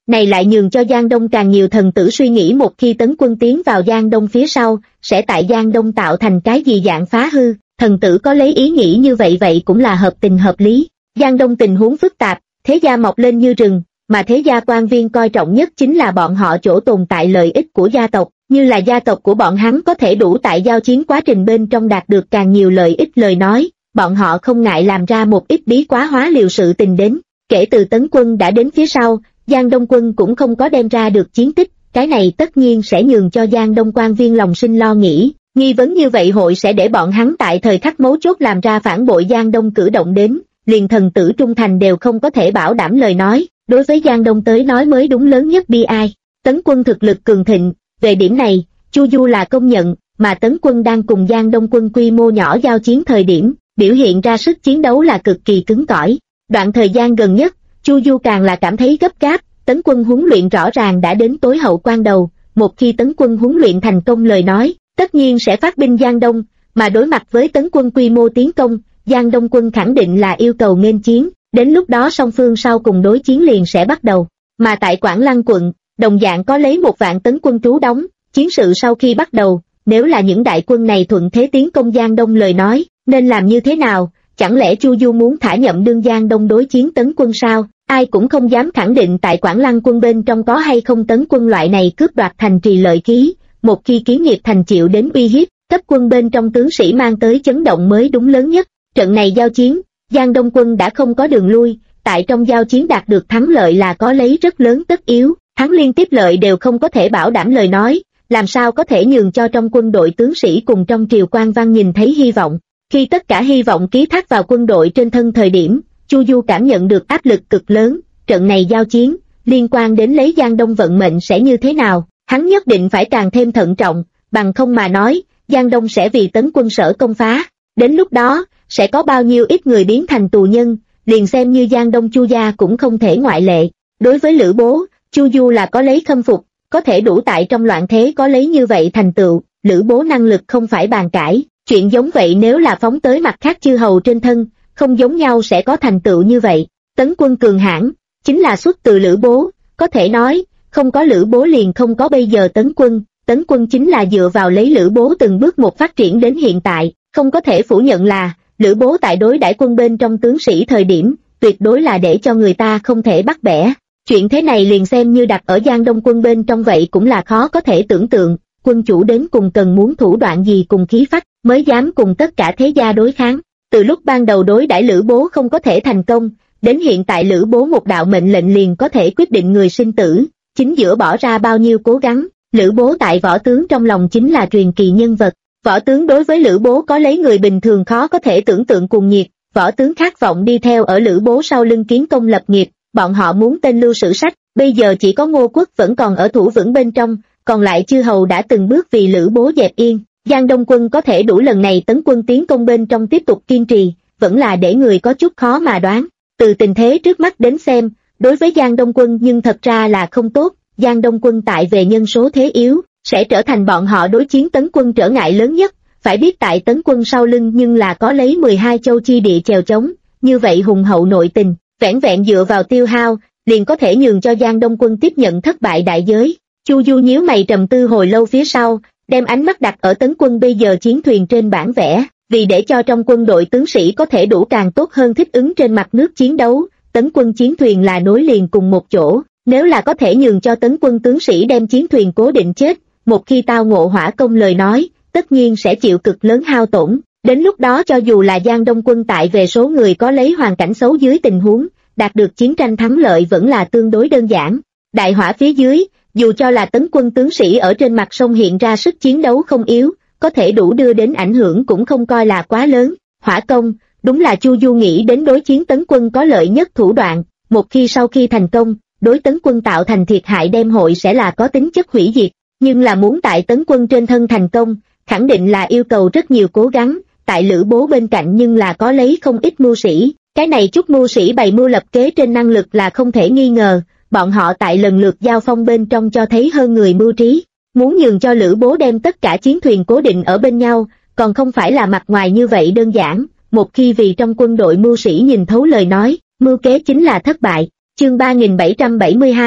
này lại nhường cho Giang Đông càng nhiều thần tử suy nghĩ một khi tấn quân tiến vào Giang Đông phía sau, sẽ tại Giang Đông tạo thành cái gì dạng phá hư, thần tử có lấy ý nghĩ như vậy vậy cũng là hợp tình hợp lý. Giang Đông tình huống phức tạp, thế gia mọc lên như rừng, mà thế gia quan viên coi trọng nhất chính là bọn họ chỗ tồn tại lợi ích của gia tộc, như là gia tộc của bọn hắn có thể đủ tại giao chiến quá trình bên trong đạt được càng nhiều lợi ích lời nói, bọn họ không ngại làm ra một ít bí quá hóa liều sự tình đến. Kể từ tấn quân đã đến phía sau, Giang Đông quân cũng không có đem ra được chiến tích, cái này tất nhiên sẽ nhường cho Giang Đông quan viên lòng sinh lo nghĩ, nghi vấn như vậy hội sẽ để bọn hắn tại thời khắc mấu chốt làm ra phản bội Giang Đông cử động đến, liền thần tử trung thành đều không có thể bảo đảm lời nói, đối với Giang Đông tới nói mới đúng lớn nhất bi ai. Tấn quân thực lực cường thịnh, về điểm này, Chu Du là công nhận, mà Tấn quân đang cùng Giang Đông quân quy mô nhỏ giao chiến thời điểm, biểu hiện ra sức chiến đấu là cực kỳ cứng cỏi. Đoạn thời gian gần nhất, Chu Du càng là cảm thấy gấp gáp, tấn quân huấn luyện rõ ràng đã đến tối hậu quan đầu, một khi tấn quân huấn luyện thành công lời nói, tất nhiên sẽ phát binh Giang Đông, mà đối mặt với tấn quân quy mô tiến công, Giang Đông quân khẳng định là yêu cầu nghênh chiến, đến lúc đó song phương sau cùng đối chiến liền sẽ bắt đầu. Mà tại Quảng Lăng quận, đồng dạng có lấy 1 vạn tấn quân trú đóng, chiến sự sau khi bắt đầu, nếu là những đại quân này thuận thế tiến công Giang Đông lời nói, nên làm như thế nào? Chẳng lẽ Chu Du muốn thả Nhậm Đương Giang Đông đối chiến tấn quân sao? Ai cũng không dám khẳng định tại Quảng Lăng quân bên trong có hay không tấn quân loại này cướp đoạt thành trì lợi khí, một khi Kiến Nghiệp thành chịu đến uy hiếp, cấp quân bên trong tướng sĩ mang tới chấn động mới đúng lớn nhất. Trận này giao chiến, Giang Đông quân đã không có đường lui, tại trong giao chiến đạt được thắng lợi là có lấy rất lớn tất yếu, thắng liên tiếp lợi đều không có thể bảo đảm lời nói, làm sao có thể nhường cho trong quân đội tướng sĩ cùng trong triều quan văn nhìn thấy hy vọng. Khi tất cả hy vọng ký thác vào quân đội trên thân thời điểm, Chu Du cảm nhận được áp lực cực lớn, trận này giao chiến, liên quan đến lấy Giang Đông vận mệnh sẽ như thế nào, hắn nhất định phải càng thêm thận trọng, bằng không mà nói, Giang Đông sẽ vì tấn quân sở công phá, đến lúc đó, sẽ có bao nhiêu ít người biến thành tù nhân, liền xem như Giang Đông Chu gia cũng không thể ngoại lệ. Đối với Lữ Bố, Chu Du là có lấy khâm phục, có thể đủ tại trong loạn thế có lấy như vậy thành tựu, Lữ Bố năng lực không phải bàn cãi. Chuyện giống vậy nếu là phóng tới mặt khác chư hầu trên thân, không giống nhau sẽ có thành tựu như vậy. Tấn quân cường hãn chính là xuất từ Lữ Bố, có thể nói, không có Lữ Bố liền không có bây giờ Tấn quân chính là dựa vào lấy Lữ Bố từng bước một phát triển đến hiện tại, không có thể phủ nhận là, Lữ Bố tại đối đãi quân bên trong tướng sĩ thời điểm, tuyệt đối là để cho người ta không thể bắt bẻ. Chuyện thế này liền xem như đặt ở Giang Đông quân bên trong vậy cũng là khó có thể tưởng tượng, quân chủ đến cùng cần muốn thủ đoạn gì cùng khí phách, mới dám cùng tất cả thế gia đối kháng. Từ lúc ban đầu đối đãi Lữ Bố không có thể thành công, đến hiện tại Lữ Bố một đạo mệnh lệnh liền có thể quyết định người sinh tử, chính giữa bỏ ra bao nhiêu cố gắng, Lữ Bố tại võ tướng trong lòng chính là truyền kỳ nhân vật. Võ tướng đối với Lữ Bố có lấy người bình thường khó có thể tưởng tượng cuồng nhiệt, võ tướng khát vọng đi theo ở Lữ Bố sau lưng kiến công lập nghiệp, bọn họ muốn tên lưu sử sách, bây giờ chỉ có Ngô Quốc vẫn còn ở thủ vững bên trong, còn lại chư hầu đã từng bước vì Lữ Bố dẹp yên. Giang Đông quân có thể đủ lần này tấn quân tiến công bên trong tiếp tục kiên trì, vẫn là để người có chút khó mà đoán. Từ tình thế trước mắt đến xem, đối với Giang Đông quân nhưng thật ra là không tốt, Giang Đông quân tại về nhân số thế yếu, sẽ trở thành bọn họ đối chiến tấn quân trở ngại lớn nhất. Phải biết tại tấn quân sau lưng nhưng là có lấy 12 châu chi địa chèo chống, như vậy hùng hậu nội tình, vẻn vẹn dựa vào tiêu hao, liền có thể nhường cho Giang Đông quân tiếp nhận thất bại đại giới. Chu Du nhíu mày trầm tư hồi lâu phía sau, đem ánh mắt đặt ở tấn quân bây giờ chiến thuyền trên bản vẽ, vì để cho trong quân đội tướng sĩ có thể đủ càng tốt hơn thích ứng trên mặt nước chiến đấu, tấn quân chiến thuyền là nối liền cùng một chỗ, nếu là có thể nhường cho tấn quân tướng sĩ đem chiến thuyền cố định chết, một khi tao ngộ hỏa công lời nói, tất nhiên sẽ chịu cực lớn hao tổn, đến lúc đó cho dù là Giang Đông quân tại về số người có lấy hoàn cảnh xấu dưới tình huống, đạt được chiến tranh thắng lợi vẫn là tương đối đơn giản. Đại hỏa phía dưới, dù cho là tấn quân tướng sĩ ở trên mặt sông hiện ra sức chiến đấu không yếu, có thể đủ đưa đến ảnh hưởng cũng không coi là quá lớn. Hỏa công, đúng là Chu Du nghĩ đến đối chiến tấn quân có lợi nhất thủ đoạn, một khi sau khi thành công, đối tấn quân tạo thành thiệt hại đem hội sẽ là có tính chất hủy diệt, nhưng là muốn tại tấn quân trên thân thành công, khẳng định là yêu cầu rất nhiều cố gắng, tại Lữ Bố bên cạnh nhưng là có lấy không ít mưu sĩ, cái này chút mưu sĩ bày mưu lập kế trên năng lực là không thể nghi ngờ, bọn họ tại lần lượt giao phong bên trong cho thấy hơn người mưu trí, muốn nhường cho Lữ Bố đem tất cả chiến thuyền cố định ở bên nhau, còn không phải là mặt ngoài như vậy đơn giản, một khi vì trong quân đội mưu sĩ nhìn thấu lời nói, mưu kế chính là thất bại. Chương 3772,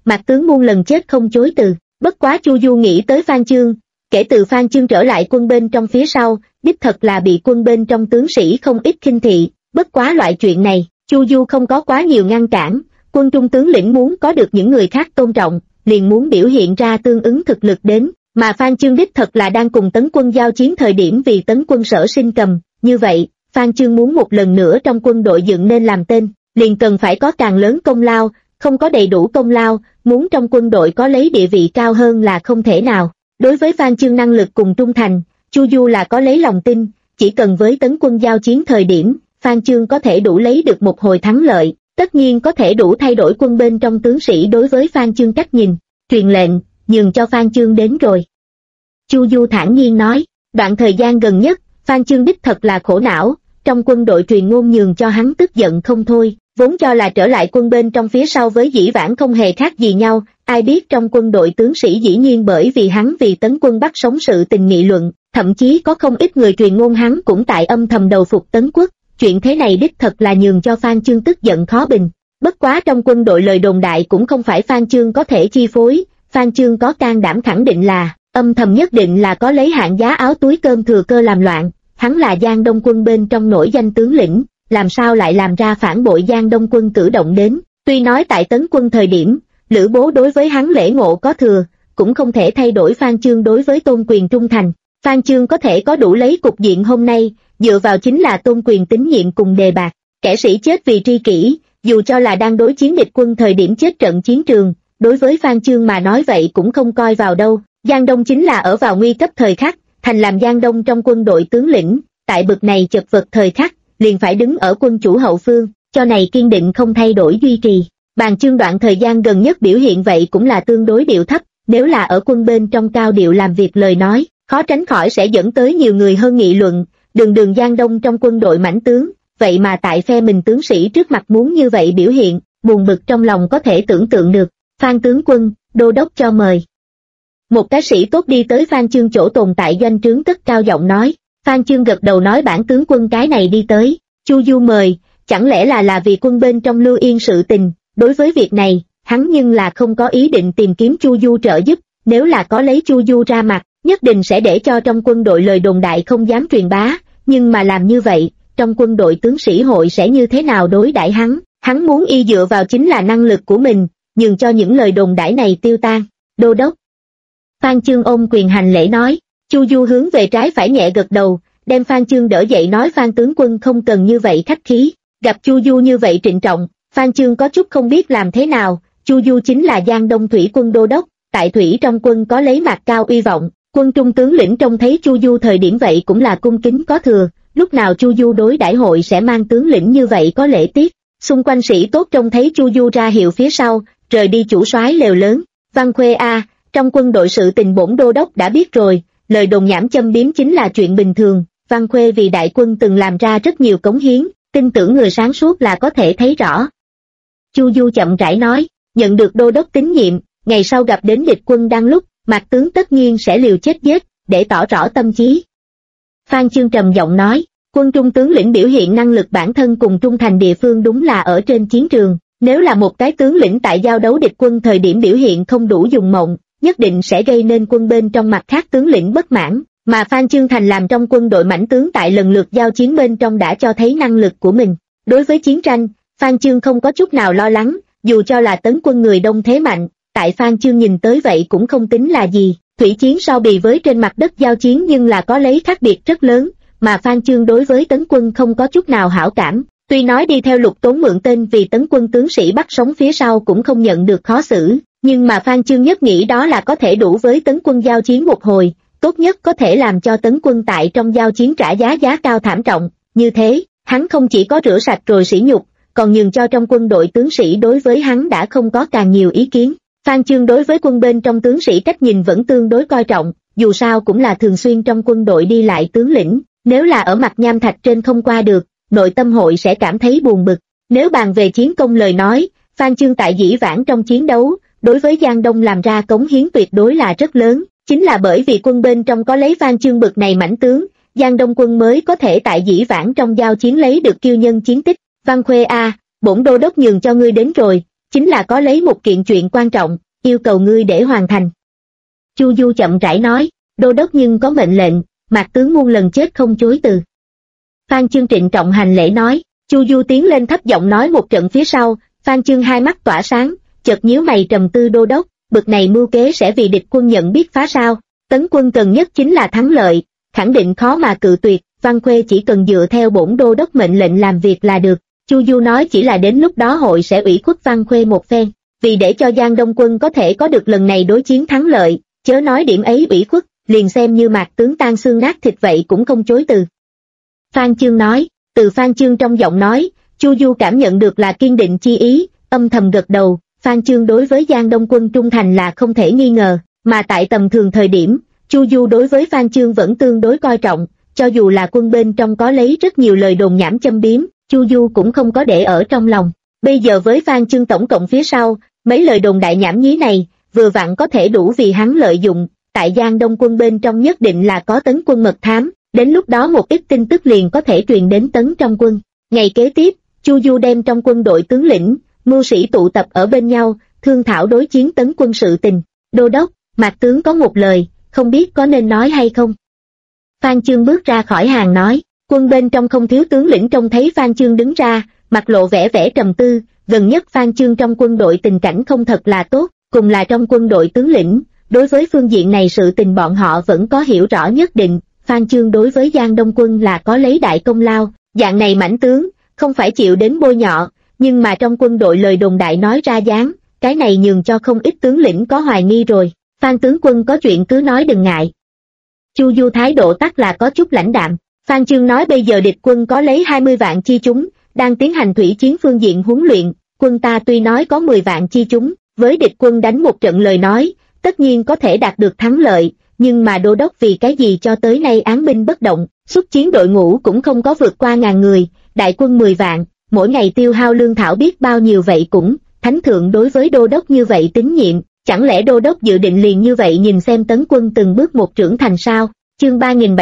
Mạc tướng muôn lần chết không chối từ. Bất quá Chu Du nghĩ tới Phan Chương, kể từ Phan Chương trở lại quân bên trong phía sau, đích thật là bị quân bên trong tướng sĩ không ít khinh thị, bất quá loại chuyện này, Chu Du không có quá nhiều ngăn cản, quân trung tướng lĩnh muốn có được những người khác tôn trọng, liền muốn biểu hiện ra tương ứng thực lực đến, mà Phan Chương đích thật là đang cùng Tấn Quân giao chiến thời điểm vì Tấn Quân sở sinh cầm, như vậy, Phan Chương muốn một lần nữa trong quân đội dựng nên làm tên, liền cần phải có càng lớn công lao, không có đầy đủ công lao, muốn trong quân đội có lấy địa vị cao hơn là không thể nào. Đối với Phan Chương năng lực cùng trung thành, Chu Du là có lấy lòng tin, chỉ cần với Tấn Quân giao chiến thời điểm, Phan Chương có thể đủ lấy được một hồi thắng lợi, tất nhiên có thể đủ thay đổi quân bên trong tướng sĩ đối với Phan Chương cách nhìn, truyền lệnh, nhường cho Phan Chương đến rồi. Chu Du thản nhiên nói, đoạn thời gian gần nhất, Phan Chương đích thật là khổ não, trong quân đội truyền ngôn nhường cho hắn tức giận không thôi, vốn cho là trở lại quân bên trong phía sau với dĩ vãng không hề khác gì nhau, ai biết trong quân đội tướng sĩ dĩ nhiên bởi vì hắn vì Tấn Quân bắt sống sự tình nghị luận, thậm chí có không ít người truyền ngôn hắn cũng tại âm thầm đầu phục Tấn Quốc, chuyện thế này đích thật là nhường cho Phan Chương tức giận khó bình. Bất quá trong quân đội lời đồn đại cũng không phải Phan Chương có thể chi phối, Phan Chương có can đảm khẳng định là, âm thầm nhất định là có lấy hạng giá áo túi cơm thừa cơ làm loạn, hắn là Giang Đông quân bên trong nổi danh tướng lĩnh, làm sao lại làm ra phản bội Giang Đông quân cử động đến, tuy nói tại Tấn Quân thời điểm, Lữ Bố đối với hắn lễ ngộ có thừa, cũng không thể thay đổi Phan Chương đối với Tôn Quyền trung thành, Phan Chương có thể có đủ lấy cục diện hôm nay, dựa vào chính là Tôn Quyền tín nhiệm cùng đề bạc, kẻ sĩ chết vì tri kỷ, dù cho là đang đối chiến địch quân thời điểm chết trận chiến trường, đối với Phan Chương mà nói vậy cũng không coi vào đâu, Giang Đông chính là ở vào nguy cấp thời khắc, thành làm Giang Đông trong quân đội tướng lĩnh, tại bực này chật vật thời khắc, liền phải đứng ở quân chủ hậu phương, cho này kiên định không thay đổi duy trì. Bàn Chương đoạn thời gian gần nhất biểu hiện vậy cũng là tương đối điệu thấp, nếu là ở quân bên trong cao điệu làm việc lời nói, khó tránh khỏi sẽ dẫn tới nhiều người hơn nghị luận, đường Giang Đông trong quân đội mãnh tướng, vậy mà tại phe mình tướng sĩ trước mặt muốn như vậy biểu hiện, buồn bực trong lòng có thể tưởng tượng được. Phan tướng quân, đô đốc cho mời. Một cái sĩ tốt đi tới Phan Chương chỗ tồn tại doanh trướng cất cao giọng nói, Phan Chương gật đầu nói bản tướng quân cái này đi tới, Chu Du mời, chẳng lẽ là vì quân bên trong Lưu Yên sự tình, đối với việc này, hắn nhưng là không có ý định tìm kiếm Chu Du trợ giúp, nếu là có lấy Chu Du ra mặt, nhất định sẽ để cho trong quân đội lời đồn đại không dám truyền bá, nhưng mà làm như vậy, trong quân đội tướng sĩ hội sẽ như thế nào đối đãi hắn muốn y dựa vào chính là năng lực của mình, nhường cho những lời đồn đãi này tiêu tan. Đô đốc. Phan Chương ôm quyền hành lễ nói, Chu Du hướng về trái phải nhẹ gật đầu, đem Phan Chương đỡ dậy nói Phan tướng quân không cần như vậy khách khí, gặp Chu Du như vậy trịnh trọng, Phan Chương có chút không biết làm thế nào, Chu Du chính là Giang Đông thủy quân đô đốc, tại thủy trong quân có lấy mặt cao uy vọng, quân trung tướng lĩnh trông thấy Chu Du thời điểm vậy cũng là cung kính có thừa, lúc nào Chu Du đối đãi hội sẽ mang tướng lĩnh như vậy có lễ tiết, xung quanh sĩ tốt trông thấy Chu Du ra hiệu phía sau, rời đi chủ soái lều lớn, Văn Khuê a, trong quân đội sự tình bổn đô đốc đã biết rồi, lời đồn nhảm châm biếm chính là chuyện bình thường, Văn Khuê vì đại quân từng làm ra rất nhiều cống hiến, tin tưởng người sáng suốt là có thể thấy rõ. Chu Du chậm rãi nói, nhận được đô đốc tín nhiệm, ngày sau gặp đến địch quân đang lúc, Mạc tướng tất nhiên sẽ liều chết giết, để tỏ rõ tâm chí. Phan Chương trầm giọng nói, quân trung tướng lĩnh biểu hiện năng lực bản thân cùng trung thành địa phương đúng là ở trên chiến trường, nếu là một cái tướng lĩnh tại giao đấu địch quân thời điểm biểu hiện không đủ dùng mộng, nhất định sẽ gây nên quân bên trong mặt khác tướng lĩnh bất mãn, mà Phan Chương Thành làm trong quân đội mãnh tướng tại lần lượt giao chiến bên trong đã cho thấy năng lực của mình. Đối với chiến tranh, Phan Chương không có chút nào lo lắng, dù cho là Tấn quân người đông thế mạnh, tại Phan Chương nhìn tới vậy cũng không tính là gì, thủy chiến so bì với trên mặt đất giao chiến nhưng là có lấy khác biệt rất lớn, mà Phan Chương đối với Tấn quân không có chút nào hảo cảm, tuy nói đi theo Lục Tốn mượn tên vì Tấn quân tướng sĩ bắt sống phía sau cũng không nhận được khó xử, nhưng mà Phan Chương nhất nghĩ đó là có thể đủ với Tấn quân giao chiến một hồi, tốt nhất có thể làm cho Tấn quân tại trong giao chiến trả giá cao thảm trọng, như thế, hắn không chỉ có rửa sạch rồi sỉ nhục, còn nhường cho trong quân đội tướng sĩ đối với hắn đã không có càng nhiều ý kiến. Phan Chương đối với quân bên trong tướng sĩ cách nhìn vẫn tương đối coi trọng, dù sao cũng là thường xuyên trong quân đội đi lại tướng lĩnh, nếu là ở mặt nham thạch trên không qua được, nội tâm hội sẽ cảm thấy buồn bực. Nếu bàn về chiến công lời nói, Phan Chương tại dĩ vãng trong chiến đấu, đối với Giang Đông làm ra cống hiến tuyệt đối là rất lớn, chính là bởi vì quân bên trong có lấy Phan Chương bực này mãnh tướng, Giang Đông quân mới có thể tại dĩ vãng trong giao chiến lấy được kiêu nhân chiến tích. Văn Khuê a, bổn đô đốc nhường cho ngươi đến rồi, chính là có lấy một kiện chuyện quan trọng, yêu cầu ngươi để hoàn thành. Chu Du chậm rãi nói, đô đốc nhưng có mệnh lệnh, Mạc tướng muôn lần chết không chối từ. Phan Chương trịnh trọng hành lễ nói. Chu Du tiến lên thấp giọng nói một trận phía sau. Phan Chương hai mắt tỏa sáng, chợt nhíu mày trầm tư, đô đốc, bực này mưu kế sẽ vì địch quân nhận biết phá sao? Tấn quân cần nhất chính là thắng lợi, khẳng định khó mà cự tuyệt. Văn Khuê chỉ cần dựa theo bổn đô đốc mệnh lệnh làm việc là được. Chu Du nói chỉ là đến lúc đó hội sẽ ủy khuất Văn Khuê một phen, vì để cho Giang Đông quân có thể có được lần này đối chiến thắng lợi, chớ nói điểm ấy ủy khuất, liền xem như Mạc tướng tan xương nát thịt vậy cũng không chối từ. Phan Chương nói. Từ Phan Chương trong giọng nói, Chu Du cảm nhận được là kiên định chi ý, âm thầm gật đầu. Phan Chương đối với Giang Đông quân trung thành là không thể nghi ngờ, mà tại tầm thường thời điểm, Chu Du đối với Phan Chương vẫn tương đối coi trọng, cho dù là quân bên trong có lấy rất nhiều lời đồn nhảm châm biếm, Chu Du cũng không có để ở trong lòng. Bây giờ với Phan Chương tổng cộng phía sau, mấy lời đồn đại nhảm nhí này, vừa vặn có thể đủ vì hắn lợi dụng, tại Giang Đông quân bên trong nhất định là có Tấn quân mật thám, đến lúc đó một ít tin tức liền có thể truyền đến Tấn trong quân. Ngày kế tiếp, Chu Du đem trong quân đội tướng lĩnh, mưu sĩ tụ tập ở bên nhau, thương thảo đối chiến Tấn quân sự tình. Đô đốc, Mạc tướng có một lời, không biết có nên nói hay không? Phan Chương bước ra khỏi hàng nói. Quân bên trong không thiếu tướng lĩnh trông thấy Phan Chương đứng ra, mặt lộ vẻ vẻ trầm tư. Gần nhất Phan Chương trong quân đội tình cảnh không thật là tốt, cùng là trong quân đội tướng lĩnh, đối với phương diện này sự tình bọn họ vẫn có hiểu rõ nhất định. Phan Chương đối với Giang Đông quân là có lấy đại công lao, dạng này mãnh tướng, không phải chịu đến bôi nhọ, nhưng mà trong quân đội lời đồn đại nói ra dáng, cái này nhường cho không ít tướng lĩnh có hoài nghi rồi. Phan tướng quân có chuyện cứ nói đừng ngại. Chu Du thái độ tắc là có chút lãnh đạm. Phan Chương nói bây giờ địch quân có lấy 20 vạn chi chúng, đang tiến hành thủy chiến phương diện huấn luyện, quân ta tuy nói có 10 vạn chi chúng, với địch quân đánh một trận lời nói, tất nhiên có thể đạt được thắng lợi, nhưng mà đô đốc vì cái gì cho tới nay án binh bất động, xuất chiến đội ngũ cũng không có vượt qua 1000 người, đại quân 10 vạn, mỗi ngày tiêu hao lương thảo biết bao nhiêu vậy cũng, thánh thượng đối với đô đốc như vậy tín nhiệm, chẳng lẽ đô đốc dự định liền như vậy nhìn xem Tấn quân từng bước một trưởng thành sao? Chương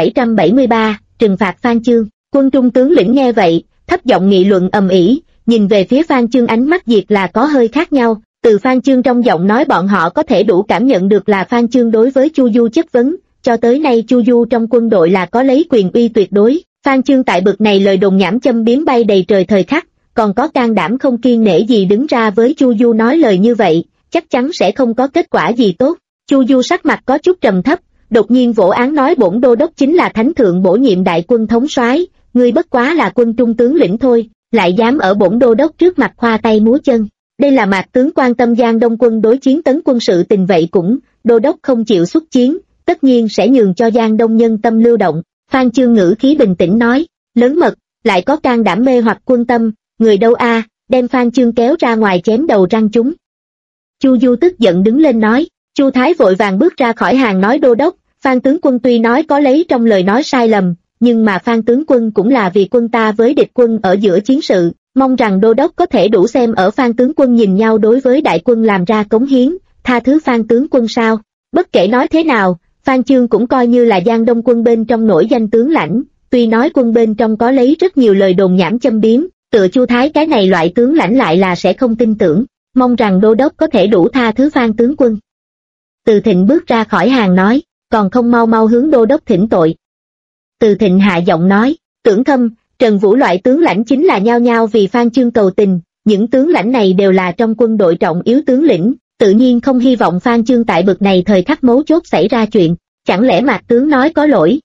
3773, trừng phạt Phan Chương. Quân trung tướng lĩnh nghe vậy, thấp giọng nghị luận ầm ĩ, nhìn về phía Phan Chương ánh mắt diệt là có hơi khác nhau. Từ Phan Chương trong giọng nói bọn họ có thể đủ cảm nhận được là Phan Chương đối với Chu Du chất vấn, cho tới nay Chu Du trong quân đội là có lấy quyền uy tuyệt đối. Phan Chương tại bực này lời đồn nhảm châm biếm bay đầy trời thời khắc, còn có can đảm không kiêng nể gì đứng ra với Chu Du nói lời như vậy, chắc chắn sẽ không có kết quả gì tốt. Chu Du sắc mặt có chút trầm thấp, đột nhiên vỗ án nói bổn đô đốc chính là thánh thượng bổ nhiệm đại quân thống soái, ngươi bất quá là quân trung tướng lĩnh thôi, lại dám ở bổn đô đốc trước mặt khoa tay múa chân. Đây là Mạc tướng quan tâm Giang Đông quân đối chiến Tấn quân sự tình vậy cũng, đô đốc không chịu xuất chiến, tất nhiên sẽ nhường cho Giang Đông nhân tâm lưu động. Phan Chương ngữ khí bình tĩnh nói, lớn mật, lại có can đảm mê hoặc quân tâm, người đâu a? Đem Phan Chương kéo ra ngoài chém đầu răng chúng. Chu Du tức giận đứng lên nói. Chu Thái vội vàng bước ra khỏi hàng nói đô đốc, Phan tướng quân tuy nói có lấy trong lời nói sai lầm, nhưng mà Phan tướng quân cũng là vì quân ta với địch quân ở giữa chiến sự, mong rằng đô đốc có thể đủ xem ở Phan tướng quân nhìn nhau đối với đại quân làm ra cống hiến, tha thứ Phan tướng quân sao. Bất kể nói thế nào, Phan Chương cũng coi như là Giang Đông quân bên trong nổi danh tướng lãnh, tuy nói quân bên trong có lấy rất nhiều lời đồn nhảm châm biếm, tựa Chu Thái cái này loại tướng lãnh lại là sẽ không tin tưởng, mong rằng đô đốc có thể đủ tha thứ Phan tướng quân. Từ Thịnh bước ra khỏi hàng nói, còn không mau mau hướng đô đốc thỉnh tội. Từ Thịnh hạ giọng nói, Tưởng Thâm, Trần Vũ loại tướng lãnh chính là nhao nhao vì Phan Chương cầu tình, những tướng lãnh này đều là trong quân đội trọng yếu tướng lĩnh, tự nhiên không hy vọng Phan Chương tại bực này thời khắc mấu chốt xảy ra chuyện, chẳng lẽ Mạc tướng nói có lỗi?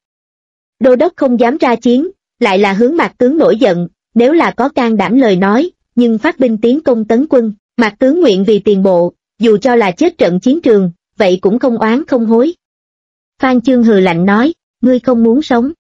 Đô đốc không dám ra chiến, lại là hướng Mạc tướng nổi giận, nếu là có can đảm lời nói, nhưng phát binh tiến công Tấn quân, Mạc tướng nguyện vì tiền bộ, dù cho là chết trận chiến trường, vậy cũng không oán không hối. Phan Chương hừ lạnh nói, ngươi không muốn sống.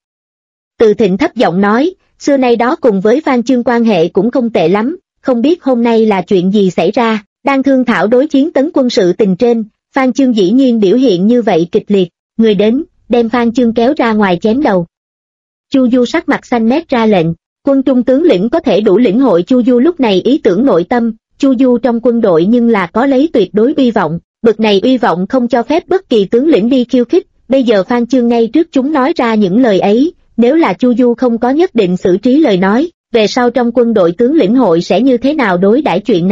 Từ Thịnh thấp giọng nói, xưa nay đó cùng với Phan Chương quan hệ cũng không tệ lắm, không biết hôm nay là chuyện gì xảy ra, đang thương thảo đối chiến Tấn quân sự tình trên, Phan Chương dĩ nhiên biểu hiện như vậy kịch liệt, người đến, đem Phan Chương kéo ra ngoài chém đầu. Chu Du sắc mặt xanh mét ra lệnh, quân trung tướng lĩnh có thể đủ lĩnh hội Chu Du lúc này ý tưởng nội tâm, Chu Du trong quân đội nhưng là có lấy tuyệt đối uy vọng, bực này uy vọng không cho phép bất kỳ tướng lĩnh đi khiêu khích, bây giờ Phan Chương ngay trước chúng nói ra những lời ấy, nếu là Chu Du không có nhất định xử trí lời nói, về sau trong quân đội tướng lĩnh hội sẽ như thế nào đối đãi chuyện này,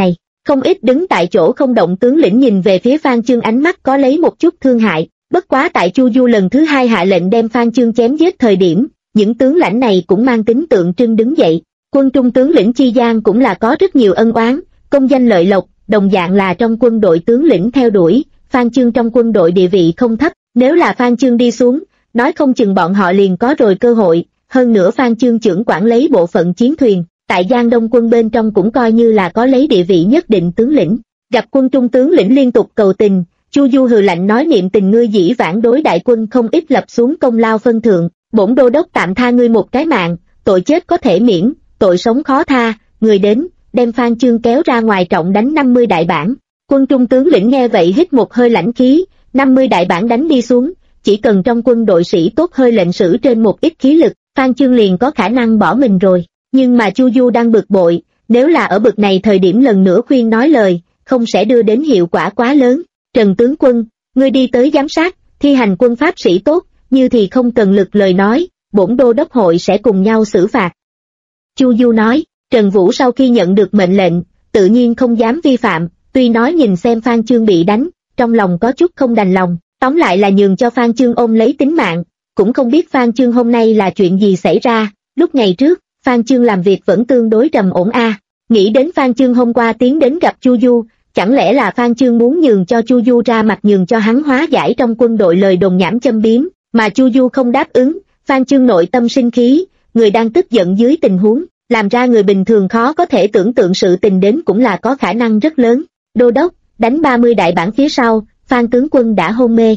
Không ít đứng tại chỗ không động tướng lĩnh nhìn về phía Phan Chương, ánh mắt có lấy một chút thương hại. Bất quá tại Chu Du lần thứ hai hạ lệnh đem Phan Chương chém giết thời điểm, những tướng lãnh này cũng mang tính tượng trưng đứng dậy. Quân trung tướng lĩnh chi gian cũng là có rất nhiều ân oán, công danh lợi lộc, đồng dạng là trong quân đội tướng lĩnh theo đuổi. Phan Chương trong quân đội địa vị không thấp, nếu là Phan Chương đi xuống, nói không chừng bọn họ liền có rồi cơ hội. Hơn nữa Phan Chương trưởng quản lấy bộ phận chiến thuyền, tại Giang Đông quân bên trong cũng coi như là có lấy địa vị nhất định tướng lĩnh. Gặp quân trung tướng lĩnh liên tục cầu tình, Chu Du hừ lạnh nói: niệm tình ngươi dĩ vãng đối đại quân không ít lập xuống công lao phân thượng, bổn đô đốc tạm tha ngươi một cái mạng, tội chết có thể miễn, tội sống khó tha. Người đến, đem Phan Chương kéo ra ngoài trọng đánh 50 đại bản. Quân trung tướng lĩnh nghe vậy hít một hơi lãnh khí, 50 đại bản đánh đi xuống, chỉ cần trong quân đội sĩ tốt hơi lệnh sử trên một ít khí lực, Phan Chương liền có khả năng bỏ mình rồi. Nhưng mà Chu Du đang bực bội, nếu là ở bực này thời điểm lần nữa khuyên nói lời, không sẽ đưa đến hiệu quả quá lớn. Trần tướng quân, ngươi đi tới giám sát, thi hành quân pháp sĩ tốt, như thì không cần lực lời nói, bổn đô đốc hội sẽ cùng nhau xử phạt. Chu Du nói. Trần Vũ sau khi nhận được mệnh lệnh, tự nhiên không dám vi phạm, tuy nói nhìn xem Phan Chương bị đánh, trong lòng có chút không đành lòng, tóm lại là nhường cho Phan Chương ôm lấy tính mạng, cũng không biết Phan Chương hôm nay là chuyện gì xảy ra. Lúc ngày trước, Phan Chương làm việc vẫn tương đối trầm ổn nghĩ đến Phan Chương hôm qua tiến đến gặp Chu Du, chẳng lẽ là Phan Chương muốn nhường cho Chu Du ra mặt nhường cho hắn hóa giải trong quân đội lời đồn nhảm châm biếm, mà Chu Du không đáp ứng. Phan Chương nội tâm sinh khí, người đang tức giận dưới tình huống, làm ra người bình thường khó có thể tưởng tượng sự tình đến cũng là có khả năng rất lớn. Đô đốc, đánh 30 đại bản phía sau, Phan tướng quân đã hôn mê.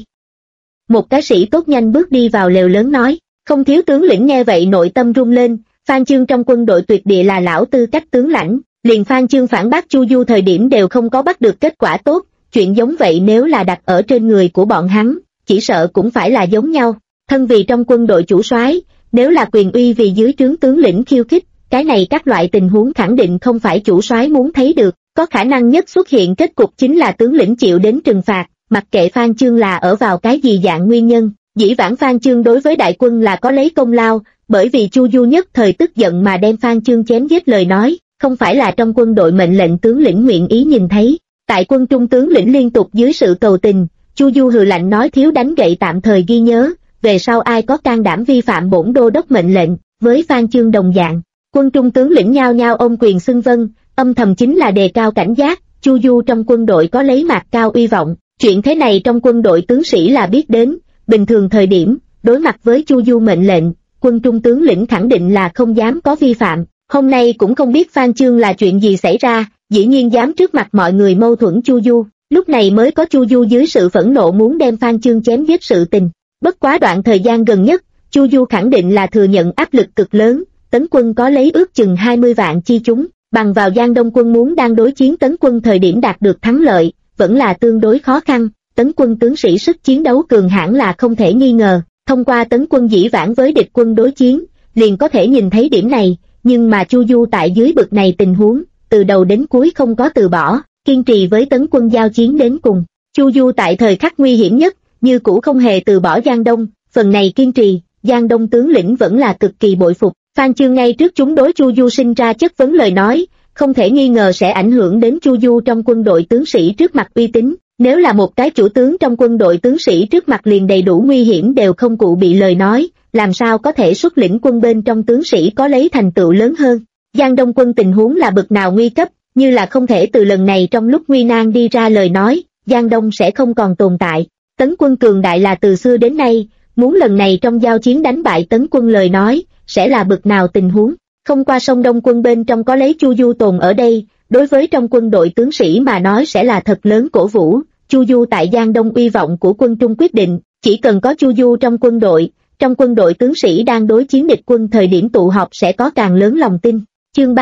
Một cái sĩ tốt nhanh bước đi vào lều lớn nói. Không thiếu tướng lĩnh nghe vậy nội tâm rung lên, Phan Chương trong quân đội tuyệt địa là lão tư cách tướng lãnh, liền Phan Chương phản bác Chu Du thời điểm đều không có bắt được kết quả tốt, chuyện giống vậy nếu là đặt ở trên người của bọn hắn, chỉ sợ cũng phải là giống nhau. Thân vì trong quân đội chủ soái, nếu là quyền uy vì dưới trướng tướng lĩnh khiêu khích, cái này các loại tình huống khẳng định không phải chủ soái muốn thấy được, có khả năng nhất xuất hiện kết cục chính là tướng lĩnh chịu đến trừng phạt, mặc kệ Phan Chương là ở vào cái gì dạng nguyên nhân. Dĩ vãng Phan Chương đối với đại quân là có lấy công lao, bởi vì Chu Du nhất thời tức giận mà đem Phan Chương chém giết lời nói, không phải là trong quân đội mệnh lệnh tướng lĩnh nguyện ý nhìn thấy. Tại quân trung tướng lĩnh liên tục dưới sự cầu tình, Chu Du hừ lạnh nói: thiếu đánh gậy tạm thời ghi nhớ, về sau ai có can đảm vi phạm bổn đô đốc mệnh lệnh, với Phan Chương đồng dạng. Quân trung tướng lĩnh nhao nhao ôm quyền xưng vâng, âm thầm chính là đề cao cảnh giác. Chu Du trong quân đội có lấy mạc cao uy vọng, chuyện thế này trong quân đội tướng sĩ là biết đến. Bình thường thời điểm, đối mặt với Chu Du mệnh lệnh, quân trung tướng lĩnh khẳng định là không dám có vi phạm. Hôm nay cũng không biết Phan Chương là chuyện gì xảy ra, dĩ nhiên dám trước mặt mọi người mâu thuẫn Chu Du, lúc này mới có Chu Du dưới sự phẫn nộ muốn đem Phan Chương chém giết sự tình. Bất quá đoạn thời gian gần nhất, Chu Du khẳng định là thừa nhận áp lực cực lớn, Tấn quân có lấy ước chừng 20 vạn chi chúng, bằng vào Giang Đông quân muốn đang đối chiến Tấn quân thời điểm đạt được thắng lợi, vẫn là tương đối khó khăn. Tấn quân tướng sĩ sức chiến đấu cường hãn là không thể nghi ngờ, thông qua Tấn quân dĩ vãng với địch quân đối chiến, liền có thể nhìn thấy điểm này, nhưng mà Chu Du tại dưới bực này tình huống, từ đầu đến cuối không có từ bỏ, kiên trì với Tấn quân giao chiến đến cùng. Chu Du tại thời khắc nguy hiểm nhất, như cũ không hề từ bỏ Giang Đông, phần này kiên trì, Giang Đông tướng lĩnh vẫn là cực kỳ bội phục. Phan Chương ngay trước chúng đối Chu Du sinh ra chất vấn lời nói, không thể nghi ngờ sẽ ảnh hưởng đến Chu Du trong quân đội tướng sĩ trước mặt uy tín. Nếu là một cái chủ tướng trong quân đội tướng sĩ trước mặt liền đầy đủ nguy hiểm đều không cụ bị lời nói, làm sao có thể xuất lĩnh quân bên trong tướng sĩ có lấy thành tựu lớn hơn. Giang Đông quân tình huống là bực nào nguy cấp, như là không thể từ lần này trong lúc nguy nan đi ra lời nói, Giang Đông sẽ không còn tồn tại. Tấn quân cường đại là từ xưa đến nay, muốn lần này trong giao chiến đánh bại Tấn quân lời nói, sẽ là bực nào tình huống. Không qua sông Đông quân bên trong có lấy Chu Du tồn ở đây, đối với trong quân đội tướng sĩ mà nói sẽ là thật lớn cổ vũ. Chu Du tại Giang Đông uy vọng của quân Trung quyết định, chỉ cần có Chu Du trong quân đội tướng sĩ đang đối chiến địch quân thời điểm tụ họp sẽ có càng lớn lòng tin. Chương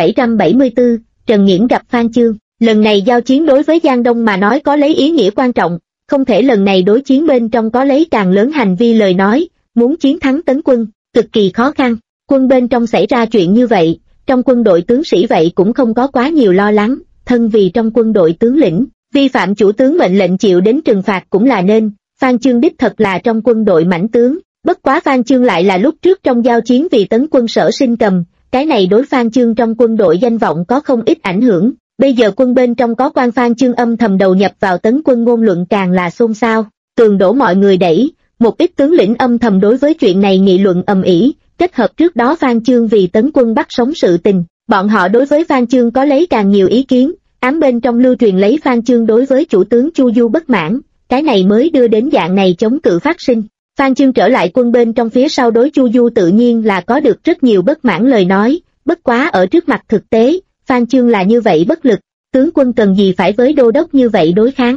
3774, Trần Nghiễm gặp Phan Chương. Lần này giao chiến đối với Giang Đông mà nói có lấy ý nghĩa quan trọng, không thể lần này đối chiến bên trong có lấy càng lớn hành vi lời nói, muốn chiến thắng Tấn quân, cực kỳ khó khăn. Quân bên trong xảy ra chuyện như vậy, trong quân đội tướng sĩ vậy cũng không có quá nhiều lo lắng, thân vì trong quân đội tướng lĩnh, vi phạm chủ tướng mệnh lệnh chịu đến trừng phạt cũng là nên. Phan Chương đích thật là trong quân đội mãnh tướng, bất quá Phan Chương lại là lúc trước trong giao chiến vì Tấn quân sở sinh cầm, cái này đối Phan Chương trong quân đội danh vọng có không ít ảnh hưởng, Bây giờ quân bên trong có quan Phan Chương âm thầm đầu nhập vào tấn quân, ngôn luận càng là xôn xao, tường đổ mọi người đẩy, một ít tướng lĩnh âm thầm đối với chuyện này nghị luận ầm ĩ, kết hợp trước đó Phan Chương vì tấn quân bắt sống sự tình, bọn họ đối với Phan Chương có lấy càng nhiều ý kiến, ám bên trong lưu truyền lấy Phan Chương đối với chủ tướng Chu Du bất mãn, cái này mới đưa đến dạng này chống cự phát sinh. Phan Chương trở lại quân bên trong phía sau đối Chu Du tự nhiên là có được rất nhiều bất mãn lời nói, bất quá ở trước mặt thực tế, Phan Chương là như vậy bất lực, tướng quân cần gì phải với đô đốc như vậy đối kháng.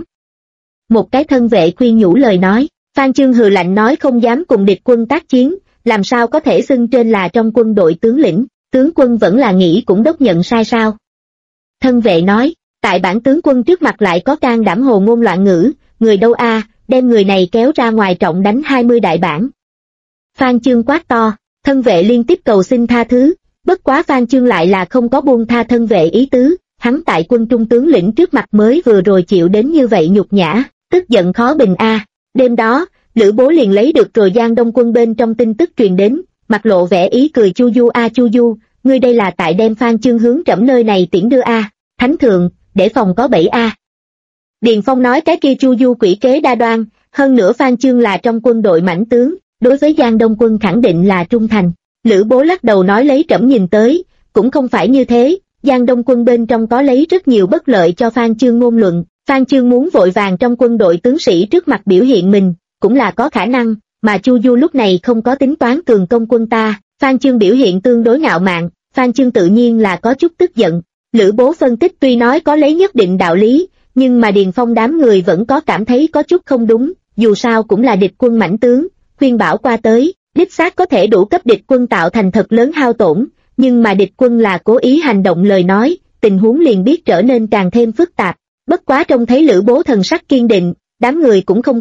Một cái thân vệ khuyên nhủ lời nói, Phan Chương hừ lạnh nói không dám cùng địch quân tác chiến, làm sao có thể xưng trên là trong quân đội tướng lĩnh, tướng quân vẫn là nghĩ cũng đốc nhận sai sao. Thân vệ nói, tại bản tướng quân trước mặt lại có can đảm hồ ngôn loạn ngữ, người đâu a, đem người này kéo ra ngoài trọng đánh 20 đại bản. Phan Chương quát to, thân vệ liên tiếp cầu xin tha thứ, bất quá Phan Chương lại là không có buông tha thân vệ ý tứ, hắn tại quân trung tướng lĩnh trước mặt mới vừa rồi chịu đến như vậy nhục nhã, tức giận khó bình a. Đêm đó, Lữ Bố liền lấy được rồi Giang Đông quân bên trong tin tức truyền đến, mặt lộ vẻ ý cười, Chu Du a Chu Du, ngươi đây là tại đem Phan Chương hướng trẫm nơi này tiễn đưa a, thánh thượng, để phòng có bẫy a. Điền Phong nói cái kia Chu Du quỷ kế đa đoan, hơn nữa Phan Chương là trong quân đội mãnh tướng, đối với Giang Đông quân khẳng định là trung thành. Lữ Bố lắc đầu nói lấy trẫm nhìn tới, cũng không phải như thế, Giang Đông quân bên trong có lấy rất nhiều bất lợi cho Phan Chương ngôn luận, Phan Chương muốn vội vàng trong quân đội tướng sĩ trước mặt biểu hiện mình, cũng là có khả năng, mà Chu Du lúc này không có tính toán cường công quân ta, Phan Chương biểu hiện tương đối ngạo mạn, Phan Chương tự nhiên là có chút tức giận. Lữ Bố phân tích tuy nói có lấy nhất định đạo lý, nhưng mà Điền Phong đám người vẫn có cảm thấy có chút không đúng, dù sao cũng là địch quân mãnh tướng, khuyên bảo qua tới, đích xác có thể đủ cấp địch quân tạo thành thật lớn hao tổn, nhưng mà địch quân là cố ý hành động lời nói, tình huống liền biết trở nên càng thêm phức tạp. Bất quá trông thấy Lữ Bố thần sắc kiên định, đám người cũng không